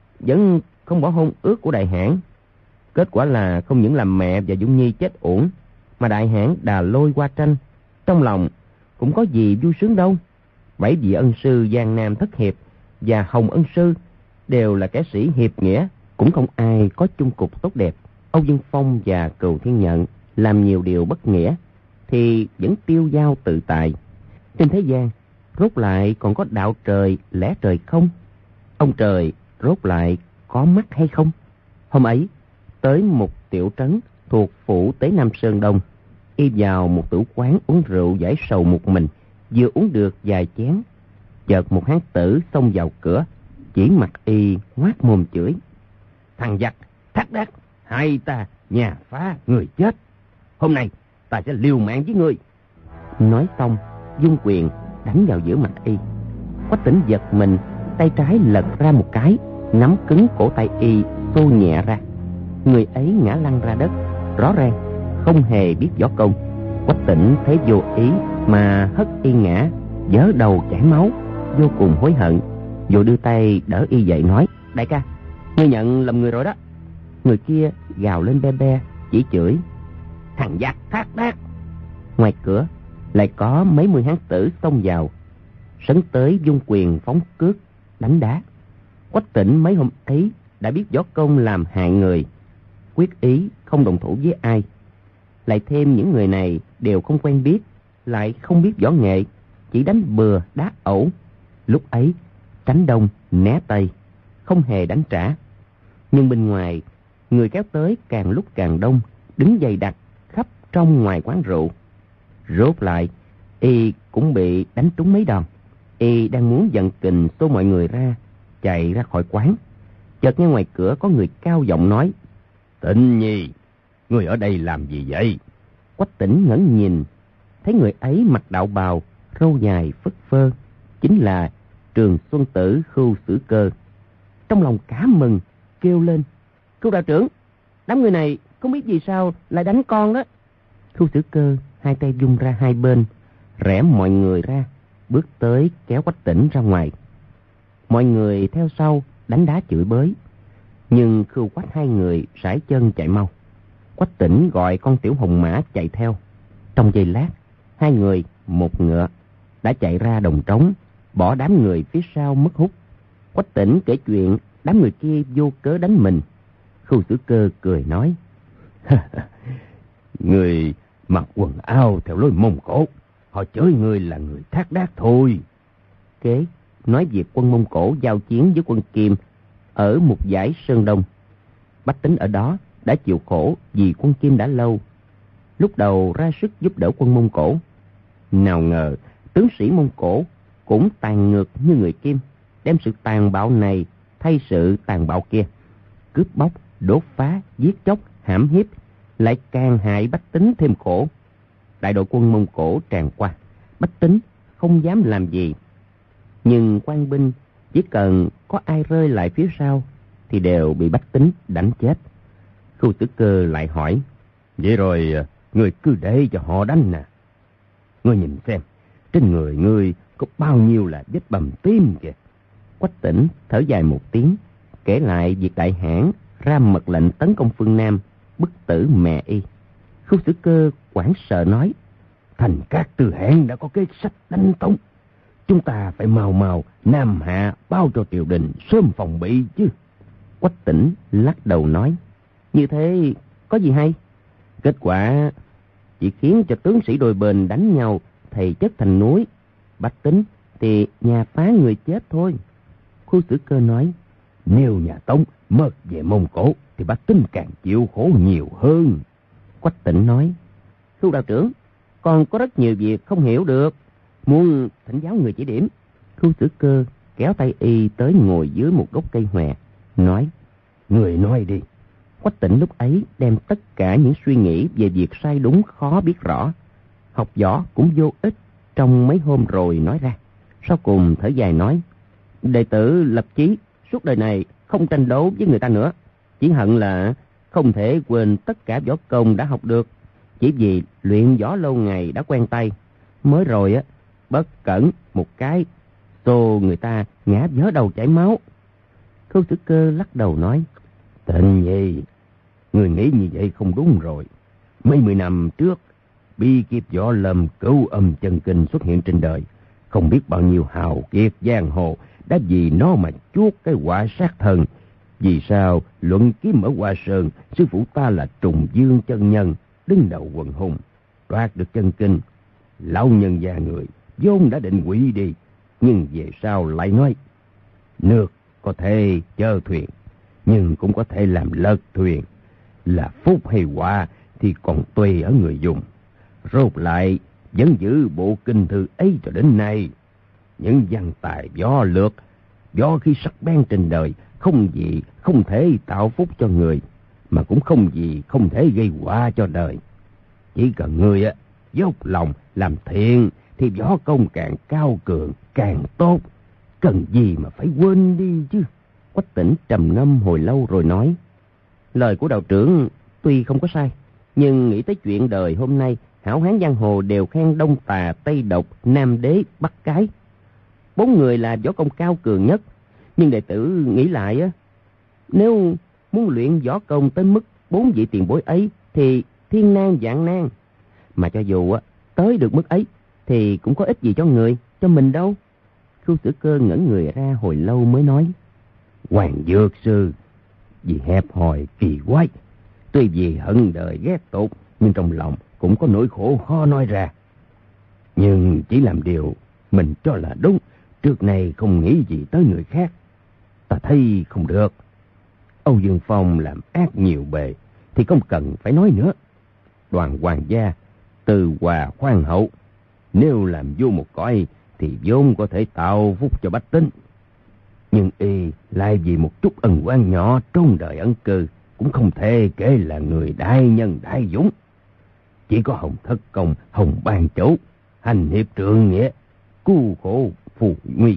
vẫn không bỏ hôn ước của đại hãn. Kết quả là không những làm mẹ và Dung Nhi chết uổng, mà đại hãn đà lôi qua tranh. Trong lòng cũng có gì vui sướng đâu. 7 vị ân sư Giang Nam Thất Hiệp và Hồng Ân Sư đều là kẻ sĩ hiệp nghĩa, cũng không ai có chung cục tốt đẹp. Âu Dương Phong và Cừu Thiên Nhận làm nhiều điều bất nghĩa thì vẫn tiêu dao tự tại. Trên thế gian rốt lại còn có đạo trời lẽ trời không? Ông trời rốt lại có mắt hay không? Hôm ấy tới một tiểu trấn thuộc phủ Tế Nam Sơn Đông, y vào một tử quán uống rượu giải sầu một mình. Vừa uống được vài chén, chợt một hán tử xông vào cửa, chỉ mặt y ngoác mồm chửi: "Thằng giặc thác đác, hai ta nhà phá người chết. Hôm nay ta sẽ liều mạng với ngươi." Nói xong vung quyền đánh vào giữa mặt y. Quách Tĩnh giật mình, tay trái lật ra một cái, nắm cứng cổ tay y xô nhẹ ra. Người ấy ngã lăn ra đất, rõ ràng không hề biết võ công. Quách Tĩnh thấy vô ý mà hất y ngã, vớ đầu chảy máu, vô cùng hối hận, vội đưa tay đỡ y dậy nói: "Đại ca, ngươi nhận lầm người rồi đó." Người kia gào lên be be, chỉ chửi: "Thằng giặc thác đác." Ngoài cửa lại có mấy mươi hán tử xông vào, sấn tới vung quyền phóng cước đánh đá. Quách Tĩnh mấy hôm ấy đã biết võ công làm hại người, quyết ý không đồng thủ với ai. Lại thêm những người này đều không quen biết, lại không biết võ nghệ, chỉ đánh bừa đá ẩu. Lúc ấy tránh đông né tây, không hề đánh trả. Nhưng bên ngoài người kéo tới càng lúc càng đông, đứng dày đặc khắp trong ngoài quán rượu. Rốt lại y cũng bị đánh trúng mấy đòn. Y đang muốn giận kình xô mọi người ra, chạy ra khỏi quán, chợt nghe ngoài cửa có người cao giọng nói: "Tĩnh Nhi, ngươi ở đây làm gì vậy?" Quách Tĩnh ngẩng nhìn, thấy người ấy mặc đạo bào, râu dài phất phơ, chính là Trường Xuân Tử Khưu Sử Cơ. Trong lòng cả mừng, kêu lên: "Khưu đạo trưởng, đám người này không biết vì sao lại đánh con đó." Khưu Sử Cơ hai tay vung ra hai bên, rẽ mọi người ra, bước tới kéo Quách Tĩnh ra ngoài. Mọi người theo sau đánh đá chửi bới, nhưng Khưu Quách hai người sải chân chạy mau. Quách Tĩnh gọi con tiểu hồng mã chạy theo. Trong giây lát, hai người một ngựa đã chạy ra đồng trống, bỏ đám người phía sau mất hút. Quách Tĩnh kể chuyện đám người kia vô cớ đánh mình. Khưu Sử Cơ cười nói: "Người mặc quần áo theo lối Mông Cổ, họ chửi người là người thác đác thôi." Kế nói việc quân Mông Cổ giao chiến với quân Kim ở một dải Sơn Đông. Bách tính ở đó đã chịu khổ vì quân Kim đã lâu, lúc đầu ra sức giúp đỡ quân Mông Cổ. Nào ngờ tướng sĩ Mông Cổ cũng tàn ngược như người Kim, đem sự tàn bạo này thay sự tàn bạo kia, cướp bóc, đốt phá, giết chóc, hãm hiếp, lại càng hại bách tính thêm khổ. Đại đội quân Mông Cổ tràn qua, bách tính không dám làm gì, nhưng quan binh chỉ cần có ai rơi lại phía sau thì đều bị bách tính đánh chết. Khưu Sử Cơ lại hỏi: "Vậy rồi ngươi cứ để cho họ đánh nè. Ngươi nhìn xem, trên người ngươi có bao nhiêu là vết bầm tím kìa." Quách Tĩnh thở dài một tiếng, kể lại việc đại hãn ra mật lệnh tấn công phương Nam, bức tử mẹ y. Khu Xử Cơ hoảng sợ nói: Thành Cát Tư Hãn đã có kế sách đánh Tống, chúng ta phải mau mau nam hạ báo cho triều đình sớm phòng bị chứ. Quách Tĩnh lắc đầu nói: Như thế có gì hay? Kết quả chỉ khiến cho tướng sĩ đôi bên đánh nhau, thầy chất thành núi. Bách tính thì nhà phá người chết thôi. Khu Xử Cơ nói: Nếu nhà Tống mất về Mông Cổ thì bách tính càng chịu khổ nhiều hơn. Quách Tĩnh nói: Khu đạo trưởng, còn có rất nhiều việc không hiểu được, muốn thỉnh giáo người chỉ điểm. Khu Xử Cơ kéo tay y tới ngồi dưới một gốc cây hòe, nói: Người nói đi. Quách Tĩnh lúc ấy đem tất cả những suy nghĩ về việc sai đúng khó biết rõ. Học võ cũng vô ích, trong mấy hôm rồi nói ra. Sau cùng thở dài nói: Đệ tử lập chí suốt đời này không tranh đấu với người ta nữa, chỉ hận là không thể quên tất cả võ công đã học được. Chỉ vì luyện võ lâu ngày đã quen tay, mới rồi bất cẩn một cái xô người ta ngã vỡ đầu chảy máu. Khu Xử Cơ lắc đầu nói: Tịnh Nhi, người nghĩ như vậy không đúng rồi. Mấy mươi năm trước, bi kiếp võ lâm Cửu Âm Chân Kinh xuất hiện trên đời, không biết bao nhiêu hào kiệt giang hồ đã vì nó mà chuốc cái quả sát thân. Vì sao luận kiếm ở Hoa Sơn, sư phụ ta là Trùng Dương chân nhân đứng đầu quần hùng, đoạt được chân kinh. Lão nhân già người vốn đã định hủy đi, nhưng về sau lại nói: Nước có thể chở thuyền, nhưng cũng có thể làm lật thuyền. Là phúc hay họa thì còn tùy ở người dùng. Rốt lại vẫn giữ bộ kinh thư ấy cho đến nay. Những văn tài võ lược, võ khí sắc bén trên đời, không gì không thể tạo phúc cho người, mà cũng không gì không thể gây họa cho đời. Chỉ cần người dốc lòng làm thiện thì võ công càng cao cường càng tốt, cần gì mà phải quên đi chứ. Quách Tĩnh trầm ngâm hồi lâu rồi nói: Lời của đạo trưởng tuy không có sai, nhưng nghĩ tới chuyện đời hôm nay, hảo hán giang hồ đều khen Đông Tà, Tây Độc, Nam Đế, Bắc Cái. 4 người là võ công cao cường nhất, nhưng đệ tử nghĩ lại nếu muốn luyện võ công tới mức 4 vị tiền bối ấy thì thiên nan vạn nan. Mà cho dù tới được mức ấy thì cũng có ích gì cho người, cho mình đâu. Khu Xử Cơ ngẩn người ra hồi lâu mới nói: Hoàng Dược Sư vì hẹp hòi kỳ quái, tuy vì hận đời ghét tục, nhưng trong lòng cũng có nỗi khổ khó nói ra. Nhưng chỉ làm điều mình cho là đúng, trước này không nghĩ gì tới người khác. Ta thấy không được. Âu Dương Phong làm ác nhiều bề thì không cần phải nói nữa. Đoàn hoàng gia từ hòa khoan hậu, nếu làm vô một cõi thì vốn có thể tạo phúc cho bách tính. Nhưng y lại vì một chút ân oán nhỏ trong đời ẩn cư, cũng không thể kể là người đại nhân đại dũng. Chỉ có Hồng Thất Công, Hồng Ban Chủ hành hiệp trượng nghĩa, cứu khổ phù nguy.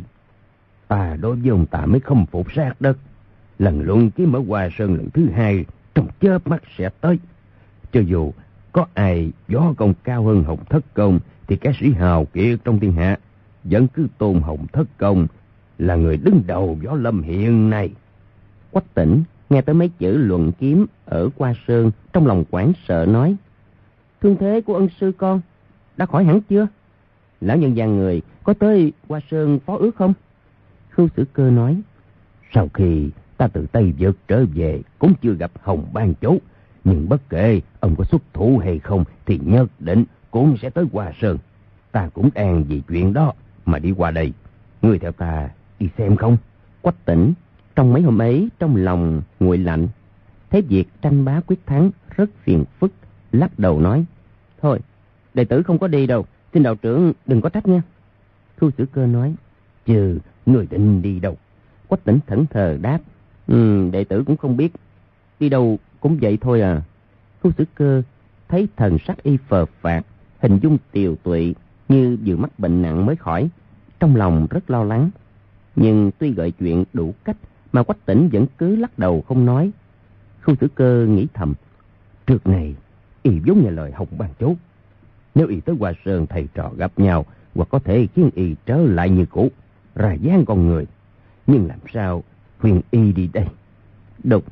Ta đối với ông ta mới không phục sát đất. Lần luận kiếm ở Hoa Sơn lần thứ 2 trong chớp mắt sẽ tới. Cho dù có ai võ công cao hơn Hồng Thất Công thì các sĩ hào kiệt trong thiên hạ vẫn cứ tôn Hồng Thất Công là người đứng đầu võ lâm hiện nay. Quách Tĩnh nghe tới mấy chữ luận kiếm ở Hoa Sơn, trong lòng hoảng sợ nói: Thương thế của ân sư con đã khỏi hẳn chưa? Lão nhân gia người có tới Hoa Sơn phó ước không? Khu Xử Cơ nói: Sau khi ta từ Tây Vực trở về cũng chưa gặp Hồng Ban Chủ, nhưng bất kể ông có xuất thủ hay không thì nhất định cũng sẽ tới Hoa Sơn. Ta cũng đang vì chuyện đó mà đi qua đây. Ngươi theo ta đi xem không? Quách Tĩnh trong mấy hôm ấy trong lòng nguội lạnh, thấy việc tranh bá quyết thắng rất phiền phức, lắc đầu nói: Thôi, đệ tử không có đi đâu, xin đạo trưởng đừng có trách nha. Khu Xử Cơ nói: Chứ người định đi đâu? Quách Tĩnh thẫn thờ đáp: Đệ tử cũng không biết, đi đâu cũng vậy thôi à. Khu Xử Cơ thấy thần sắc y phờ phạc, hình dung tiều tụy như vừa mắc bệnh nặng mới khỏi, trong lòng rất lo lắng. Nhưng tuy gợi chuyện đủ cách mà Quách Tĩnh vẫn cứ lắc đầu không nói. Khu Xử Cơ nghĩ thầm: Trước này y vốn nghe lời Hồng Ban Chủ, nếu y tới Hoa Sơn thầy trò gặp nhau, hoặc có thể khiến y trở lại như cũ, ra dáng con người. Nhưng làm sao khuyên y đi đây? Đột nhiên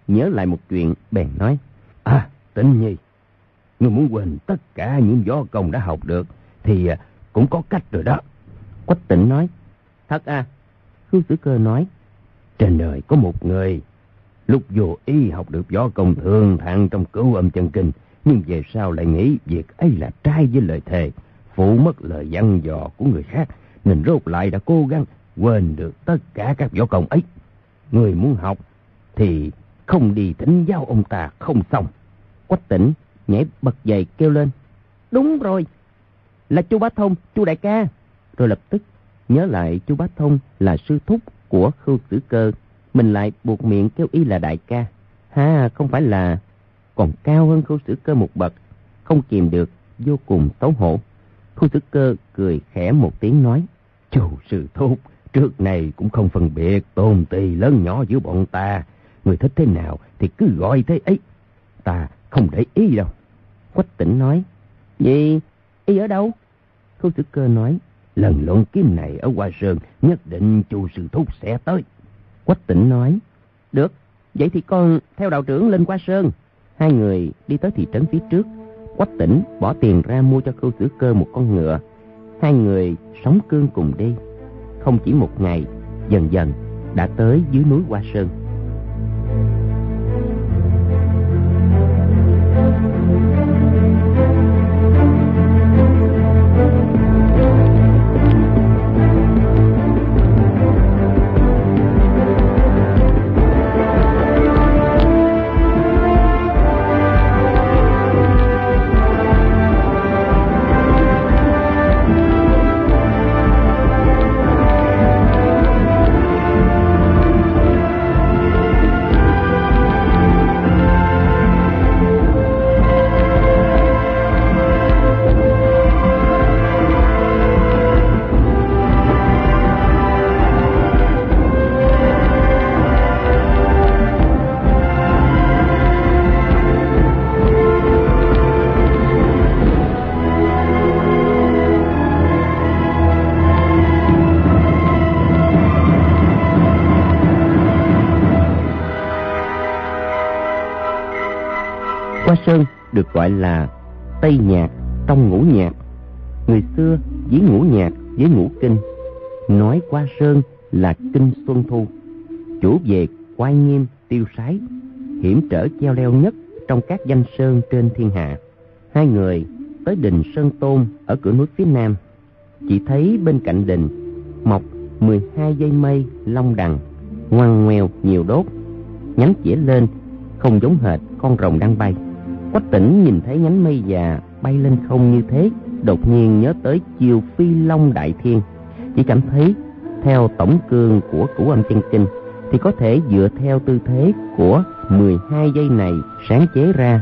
nhớ lại một chuyện, bèn nói: Tĩnh Nhi, ngươi muốn quên tất cả những võ công đã học được thì cũng có cách rồi đó. Quách Tĩnh nói: Thật à? Khưu Tử Cơ nói: Trên đời có một người lúc vô ý học được võ công thường thạng trong Cửu Âm Chân Kinh, nhưng về sau lại nghĩ việc ấy là trái với lời thề, phụ mất lời dặn dò của người khác, nên rốt lại đã cố gắng quên được tất cả các võ công ấy. Người muốn học thì không đi thỉnh giáo ông ta không xong. Quách Tĩnh nhảy bật dậy kêu lên: Đúng rồi, là Chu Bá Thông, Chu đại ca. Rồi lập tức nhớ lại Chu Bá Thông là sư thúc của Khưu Tử Cơ, mình lại buộc miệng kêu y là đại ca. Không phải là còn cao hơn Khưu Tử Cơ một bậc, không kìm được vô cùng xấu hổ. Khưu Tử Cơ cười khẽ một tiếng nói: Chu sư thúc trước này cũng không phân biệt tôn ti lớn nhỏ giữa bọn ta, người thích thế nào thì cứ gọi thế ấy, ta không để ý đâu. Quách Tĩnh nói: Vậy y ở đâu? Khưu Tử Cơ nói: Lần luận kiếm này ở Hoa Sơn, nhất định Chu sư thúc sẽ tới. Quách Tĩnh nói: Được, vậy thì con theo đạo trưởng lên Hoa Sơn. Hai người đi tới thị trấn phía trước. Quách Tĩnh bỏ tiền ra mua cho Khưu Tử Cơ một con ngựa. Hai người sống cương cùng đi. Không chỉ một ngày, dần dần đã tới dưới núi Hoa Sơn. Hoa Sơn được gọi là Tây Nhạc trong Ngũ Nhạc. Người xưa ví Ngũ Nhạc với Ngũ Kinh, nói Hoa Sơn là kinh Xuân Thu, chủ về oai nghiêm tiêu sái, hiểm trở treo leo nhất trong các danh sơn trên thiên hạ. Hai người tới đình Sơn Tôn ở cửa núi phía nam, chỉ thấy bên cạnh đình mọc 12 dây mây long đằng, ngoằn ngoèo nhiều đốt, nhánh chĩa lên không giống hệt con rồng đang bay. Quách Tĩnh nhìn thấy nhánh mây già bay lên không như thế, đột nhiên nhớ tới chiều Phi Long Đại Thiên, chỉ cảm thấy theo tổng cương của Cửu Âm Chân Kinh thì có thể dựa theo tư thế của 12 dây này sáng chế ra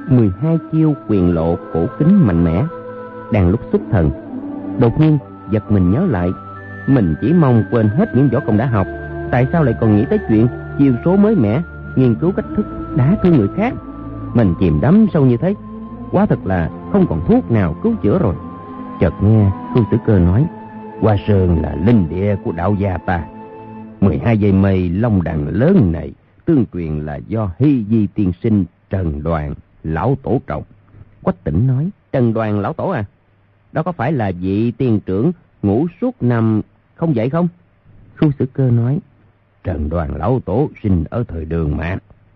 12 chiêu quyền lộ cổ kính mạnh mẽ. Đang lúc xuất thần, đột nhiên giật mình nhớ lại, mình chỉ mong quên hết những võ công đã học, tại sao lại còn nghĩ tới chuyện chiêu số mới mẻ, nghiên cứu cách thức đá thương người khác. Mình chìm đắm sâu như thế, quá thật là không còn thuốc nào cứu chữa rồi. Chợt nghe Khưu Tử Cơ nói: Hoa Sơn là linh địa của đạo gia ta. 12 dây mây long đằng lớn này tương truyền là do Hy Di tiên sinh Trần Đoàn lão tổ trồng. Quách Tĩnh nói: Trần Đoàn lão tổ à? Đó có phải là vị tiên trưởng ngủ suốt năm không vậy không? Khưu Tử Cơ nói: Trần Đoàn lão tổ sinh ở thời Đường Mạc,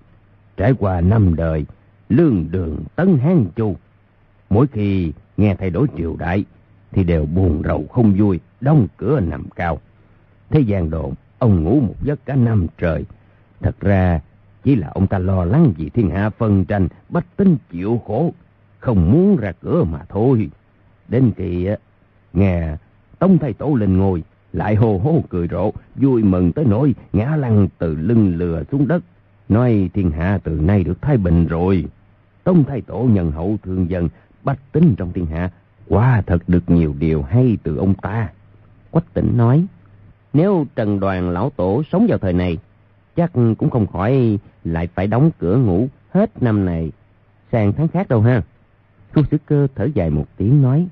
trải qua 5 đời Lương Đường Tấn Hán Chu. Mỗi khi nghe thay đổi triều đại thì đều buồn rầu không vui, đóng cửa nằm cao. Thế gian đồn ông ngủ một giấc cả năm trời. Thật ra chỉ là ông ta lo lắng vì thiên hạ phân tranh, bách tính chịu khổ, không muốn ra cửa mà thôi. Đến khi nghe Tống Thái Tổ lên ngôi, lại hô hô cười rộ, vui mừng tới nỗi ngã lăn từ lưng lừa xuống đất, nói thiên hạ từ nay được thái bình rồi. Tống Thái Tổ nhân hậu thương dân, bách tính trong thiên hạ quả thật được nhiều điều hay từ ông ta. Quách Tĩnh nói: Nếu Trần Đoàn lão tổ sống vào thời này, chắc cũng không khỏi lại phải đóng cửa ngủ hết năm này sang tháng khác đâu ha. Khưu Tử Cơ thở dài một tiếng nói: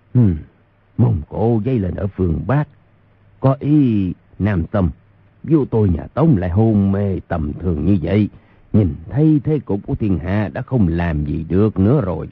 Mông Cổ dây lên ở phương Bắc, có ý Nam Tâm, vua tôi nhà Tống lại hôn mê tầm thường như vậy, Nhìn thấy thế cục của thiên hạ đã không làm gì được nữa rồi.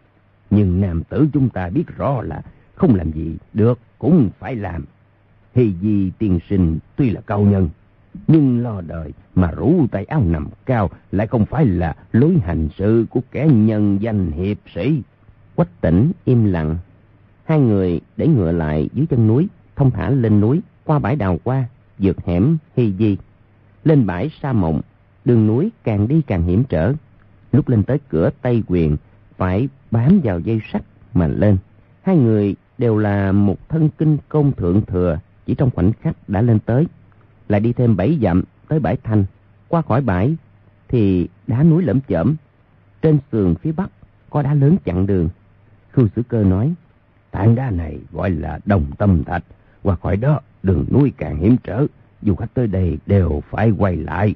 Nhưng nam tử chúng ta biết rõ là không làm gì được cũng phải làm. Hy Di tiên sinh tuy là cao nhân, nhưng lo đời mà rủ tay áo nằm cao lại không phải là lối hành sự của kẻ nhân danh hiệp sĩ. Quách Tĩnh im lặng. Hai người để ngựa lại dưới chân núi, thông thả lên núi, qua bãi đào hoa, vượt hẻm Hy Di, lên bãi Sa Mộng. Đường núi càng đi càng hiểm trở. Lúc lên tới cửa Tây Quyền, phải bám vào dây sắt mà lên. Hai người đều là một thân kinh công thượng thừa, chỉ trong khoảnh khắc đã lên tới. Lại đi thêm 7 dặm tới bãi Thanh. Qua khỏi bãi thì đá núi lởm chởm. Trên sườn phía bắc có đá lớn chặn đường. Khưu Sử Cơ nói: Tảng đá này gọi là Đồng Tâm Thạch. Qua khỏi đó đường núi càng hiểm trở, du khách tới đây đều phải quay lại.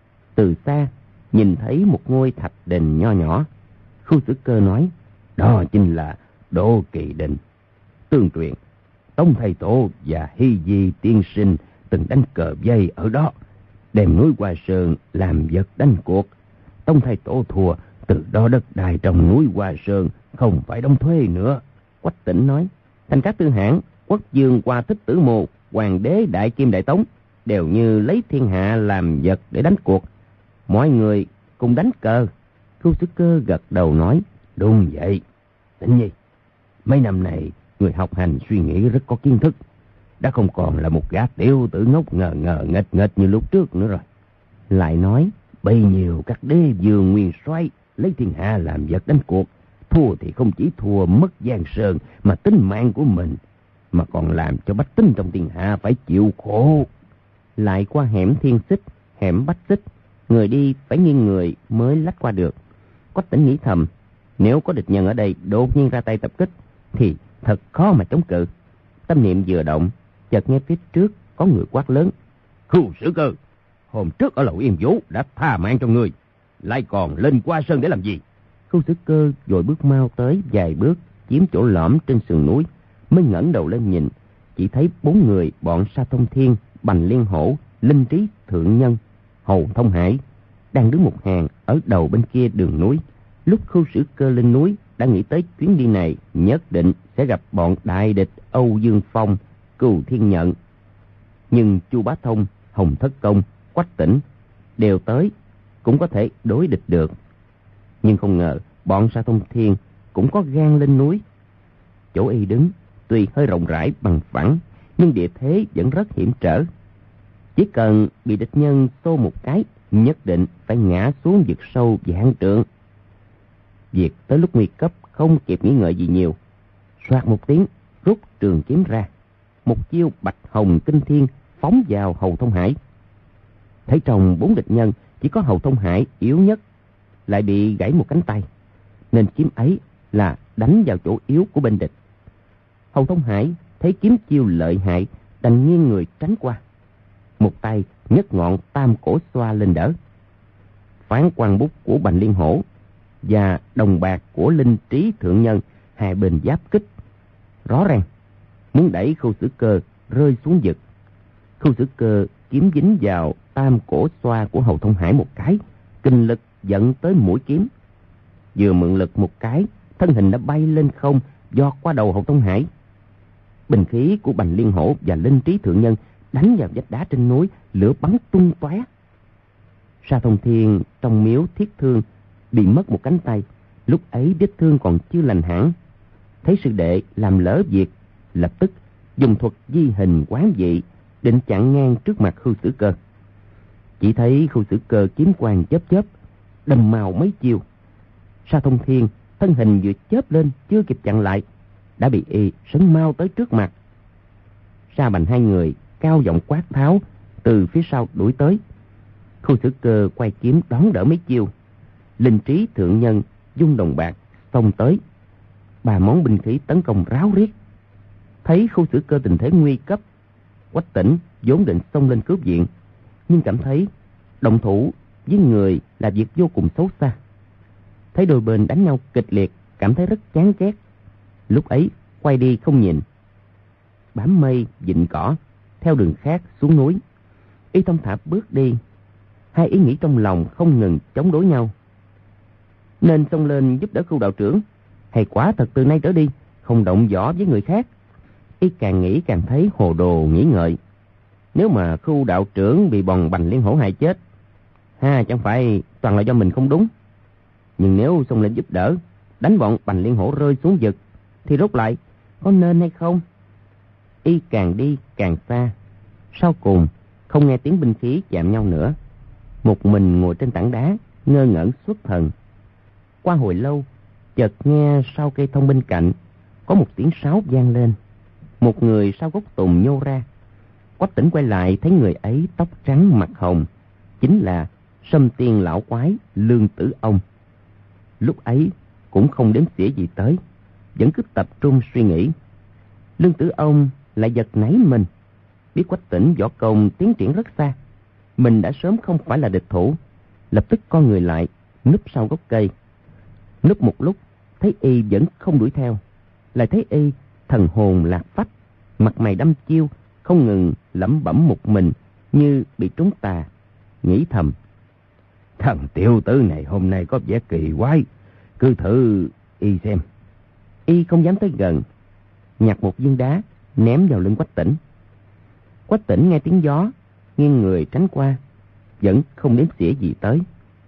Từ xa nhìn thấy một ngôi thạch đình nho nhỏ. Khưu Sử Cơ nói: Đó chính là Đỗ Kỳ Đình. Tương truyền Tống Thầy Tổ và Hy Di tiên sinh từng đánh cờ vây ở đó, đem núi Hoa Sơn làm vật đánh cuộc. Tống Thầy Tổ thua, từ đó đất đai trong núi Hoa Sơn không phải đóng thuế nữa. Quách Tĩnh nói: Thành Các Tư Hãn, Quốc vương Hoa Thích Tử Mô, Hoàng đế Đại Kim Đại Tống đều như lấy thiên hạ làm vật để đánh cuộc. Mọi người cùng đánh cờ. Khưu Sử Cơ gật đầu nói: Đúng vậy. Tĩnh Nhi, mấy năm này người học hành suy nghĩ rất có kiến thức, đã không còn là một gã tiểu tử ngốc ngờ nghệch như lúc trước nữa rồi. Lại nói: Bấy nhiêu các đế vương nguyên soái lấy thiên hạ làm vật đánh cuộc, thua thì không chỉ thua mất Giang Sơn mà tính mạng của mình, mà còn làm cho bách tính trong thiên hạ phải chịu khổ. Lại qua hẻm Thiên Xích, hẻm Bách Xích, người đi phải nghiêng người mới lách qua được. Quách Tĩnh nghĩ thầm: nếu có địch nhân ở đây đột nhiên ra tay tập kích thì thật khó mà chống cự. Tâm niệm vừa động, chợt nghe phía trước có người quát lớn: Khưu Sử Cơ, hôm trước ở Lầu Yên Vũ đã tha mạng cho người, lại còn lên Hoa Sơn để làm gì? Khưu Sử Cơ vội bước mau tới vài bước, chiếm chỗ lõm trên sườn núi, mới ngẩng đầu lên nhìn, chỉ thấy 4 người bọn Sa Thông Thiên, Bành Liên Hổ, Linh Trí Thượng Nhân, Hầu Thông Hải đang đứng một hàng ở đầu bên kia đường núi. Lúc Khưu Sử Cơ lên núi đã nghĩ tới chuyến đi này nhất định sẽ gặp bọn đại địch Âu Dương Phong, Cừu Thiên Nhận. Nhưng Chu Bá Thông, Hồng Thất Công, Quách Tĩnh đều tới, cũng có thể đối địch được. Nhưng không ngờ bọn Sa Thông Thiên cũng có gan lên núi. Chỗ y đứng tuy hơi rộng rãi bằng phẳng, nhưng địa thế vẫn rất hiểm trở. Chỉ cần bị địch nhân xô một cái, nhất định phải ngã xuống vực sâu vạn trượng. Việc tới lúc nguy cấp không kịp nghĩ ngợi gì nhiều, soạt một tiếng rút trường kiếm ra, một chiêu Bạch Hồng Kinh Thiên phóng vào Hầu Thông Hải. Thấy trong 4 địch nhân chỉ có Hầu Thông Hải yếu nhất, lại bị gãy một cánh tay, nên kiếm ấy là đánh vào chỗ yếu của bên địch. Hầu Thông Hải thấy kiếm chiêu lợi hại, đành nghiêng người tránh qua, một tay nhấc ngọn tam cổ xoa lên đỡ. Phán quan bút của Bành Liên Hổ và đồng bạc của Linh Trí Thượng Nhân hai bên giáp kích, rõ ràng muốn đẩy Khưu Sử Cơ rơi xuống vực. Khưu Sử Cơ kiếm dính vào tam cổ xoa của Hầu Thông Hải một cái, kinh lực dẫn tới mũi kiếm, vừa mượn lực một cái, thân hình đã bay lên không, giọt qua đầu Hầu Thông Hải. Bình khí của Bành Liên Hổ và Linh Trí Thượng Nhân đánh vào vách đá trên núi, lửa bắn tung tóe. Sa Thông Thiên trong miếu Thiết Thương bị mất một cánh tay, lúc ấy vết thương còn chưa lành hẳn. Thấy sư đệ làm lỡ việc, lập tức dùng thuật di hình quán vị, định chặn ngang trước mặt Khưu Sử Cơ. Chỉ thấy Khưu Sử Cơ kiếm quang chớp chớp, đâm màu mấy chiêu. Sa Thông Thiên thân hình vừa chớp lên, chưa kịp chặn lại, đã bị y sấn mau tới trước mặt. Sa Bành hai người cao giọng quát tháo, từ phía sau đuổi tới. Khưu Sử Cơ quay kiếm đón đỡ mấy chiêu. Linh Trí Thượng Nhân dung đồng bạc xông tới, 3 món binh khí tấn công ráo riết. Thấy Khưu Sử Cơ tình thế nguy cấp, Quách Tĩnh vốn định xông lên cướp viện, nhưng cảm thấy động thủ với người là việc vô cùng xấu xa. Thấy đôi bên đánh nhau kịch liệt, cảm thấy rất chán ghét, lúc ấy quay đi không nhìn, bám mây vịn cỏ theo đường khác xuống núi. Y thông thả bước đi, Hai ý nghĩ trong lòng không ngừng chống đối nhau. Nên xông lên giúp đỡ Khưu đạo trưởng, hay quả thật từ nay trở đi không động võ với người khác? Y càng nghĩ càng thấy hồ đồ nghĩ ngợi. Nếu mà Khưu đạo trưởng bị bọn Bành Liên Hổ hại chết, chẳng phải toàn là do mình không đúng. Nhưng nếu xông lên giúp đỡ, đánh bọn Bành Liên Hổ rơi xuống vực, thì rốt lại có nên hay không? Y càng đi càng xa, sau cùng không nghe tiếng binh khí chạm nhau nữa. Một mình ngồi trên tảng đá, ngơ ngẩn xuất thần. Qua hồi lâu, chợt nghe sau cây thông bên cạnh có một tiếng sáo vang lên. Một người sau gốc tùng nhô ra. Quách Tỉnh quay lại thấy người ấy tóc trắng mặt hồng, chính là Sâm Tiên lão quái Lương Tử Ông. Lúc ấy cũng không đếm xỉa gì tới, vẫn cứ tập trung suy nghĩ. Lương Tử Ông lại giật nảy mình, biết Quách Tỉnh võ công tiến triển rất xa, mình đã sớm không phải là địch thủ, lập tức co người lại núp sau gốc cây. Núp một lúc thấy y vẫn không đuổi theo, lại thấy y thần hồn lạc phách, mặt mày đăm chiêu, không ngừng lẩm bẩm một mình như bị trúng tà. Nghĩ thầm, thằng tiểu tử này hôm nay có vẻ kỳ quái, cứ thử y xem. Y không dám tới gần, nhặt một viên đá ném vào lưng Quách Tỉnh. Quách Tỉnh nghe tiếng gió, nghiêng người tránh qua, vẫn không đếm xỉa gì tới.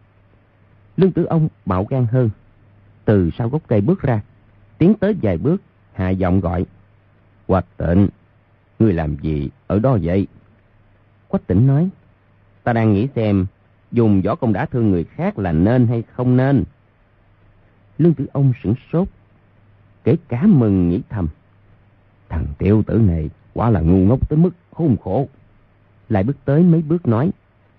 Lương Tử Ông bạo gan hơn, từ sau gốc cây bước ra, tiến tới vài bước, hạ giọng gọi, Quách Tỉnh, ngươi làm gì ở đó vậy? Quách Tỉnh nói, ta đang nghĩ xem dùng võ công đả thương người khác là nên hay không nên. Lương Tử Ông sửng sốt, kể cả mừng nghĩ thầm, thằng tiểu tử này quả là ngu ngốc tới mức khốn khổ. Lại bước tới mấy bước nói,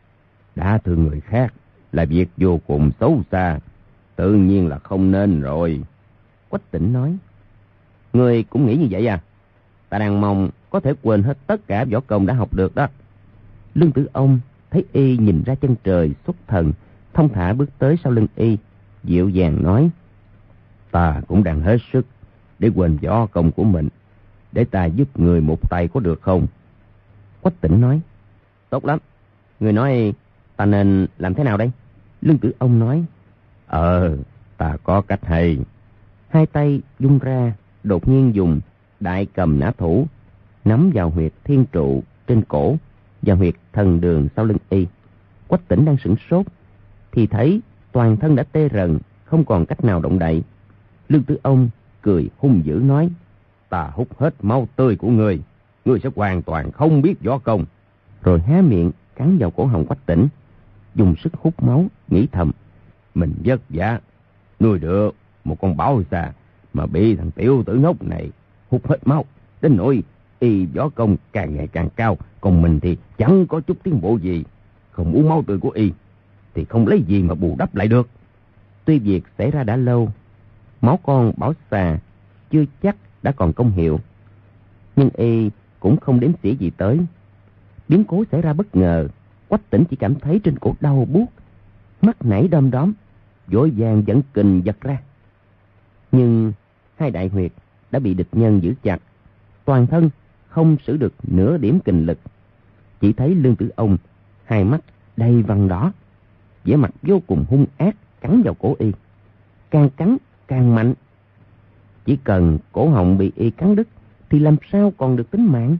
đả thương người khác là việc vô cùng xấu xa, tự nhiên là không nên rồi. Quách Tỉnh nói, ngươi cũng nghĩ như vậy à? Ta đang mong có thể quên hết tất cả võ công đã học được đó. Lương Tử Ông thấy y nhìn ra chân trời xuất thần, thông thả bước tới sau lưng y, dịu dàng nói, ta cũng đang hết sức để quên võ công của mình, để ta giúp người một tay có được không? Quách Tỉnh nói, tốt lắm, người nói ta nên làm thế nào đây? Lương Tử Ông nói, ta có cách hay. Hai tay vung ra, đột nhiên dùng đại cầm nã thủ, nắm vào huyệt thiên trụ trên cổ và huyệt thần đường sau lưng y. Quách Tỉnh đang sửng sốt, thì thấy toàn thân đã tê rần, không còn cách nào động đậy. Lương Tử Ông cười hung dữ nói, ta hút hết máu tươi của ngươi, ngươi sẽ hoàn toàn không biết võ công. Rồi há miệng cắn vào cổ họng Quách Tỉnh, dùng sức hút máu, nghĩ thầm, mình vất vả nuôi được một con báo xà mà bị thằng tiểu tử ngốc này hút hết máu, đến nỗi y võ công càng ngày càng cao, còn mình thì chẳng có chút tiến bộ gì. Không uống máu tươi của y thì không lấy gì mà bù đắp lại được. Tuy việc xảy ra đã lâu, máu con báo xà chưa chắc đã còn công hiệu, nhưng y cũng không đếm xỉa gì tới. Biến cố xảy ra bất ngờ, Quách Tỉnh chỉ cảm thấy trên cổ đau buốt, mắt nảy đom đóm, vội vàng dẫn kình giật ra. Nhưng hai đại huyệt đã bị địch nhân giữ chặt, toàn thân không sử được nửa điểm kình lực. Chỉ thấy Lương Tử Ông hai mắt đầy vằn đỏ, vẻ mặt vô cùng hung ác cắn vào cổ y, càng cắn càng mạnh. Chỉ cần cổ họng bị y cắn đứt thì làm sao còn được tính mạng.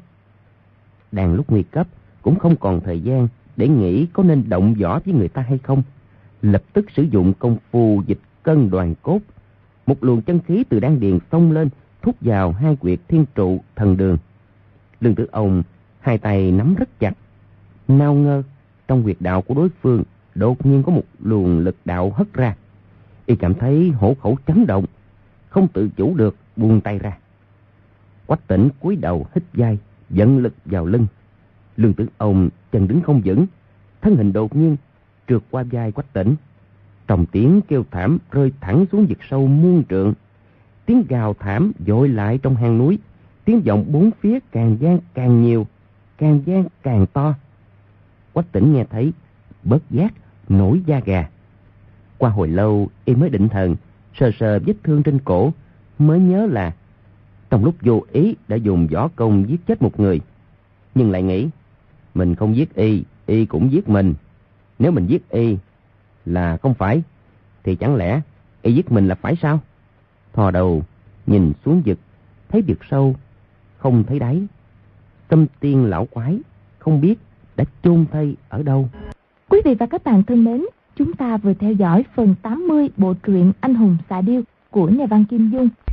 Đang lúc nguy cấp, cũng không còn thời gian để nghĩ có nên động võ với người ta hay không. Lập tức sử dụng công phu dịch cân đoàn cốt, một luồng chân khí từ đan điền xông lên, thúc vào hai huyệt thiên trụ thần đường. Lương Tử Ông hai tay nắm rất chặt, nào ngờ trong huyệt đạo của đối phương đột nhiên có một luồng lực đạo hất ra. Y cảm thấy hổ khẩu chấn động, không tự chủ được buông tay ra. Quách Tỉnh cúi đầu hít vai, dẫn lực vào lưng. Lương Tử Ông chân đứng không vững, thân hình đột nhiên trượt qua vai Quách Tỉnh. Trong tiếng kêu thảm rơi thẳng xuống vực sâu muôn trượng. Tiếng gào thảm dội lại trong hang núi, tiếng vọng bốn phía càng vang càng nhiều, càng vang càng to. Quách Tỉnh nghe thấy, bất giác nổi da gà. Qua hồi lâu y mới định thần, sờ sờ vết thương trên cổ, mới nhớ là trong lúc vô ý đã dùng võ công giết chết một người. Nhưng lại nghĩ, mình không giết y, y cũng giết mình. Nếu mình giết y là không phải, thì chẳng lẽ y giết mình là phải sao? Thò đầu nhìn xuống vực, thấy vực sâu không thấy đáy. Tâm tiên lão quái không biết đã chôn thây ở đâu. Quý vị và các bạn thân mến, chúng ta vừa theo dõi phần 80 bộ truyện Anh hùng xạ điêu của nhà văn Kim Dung.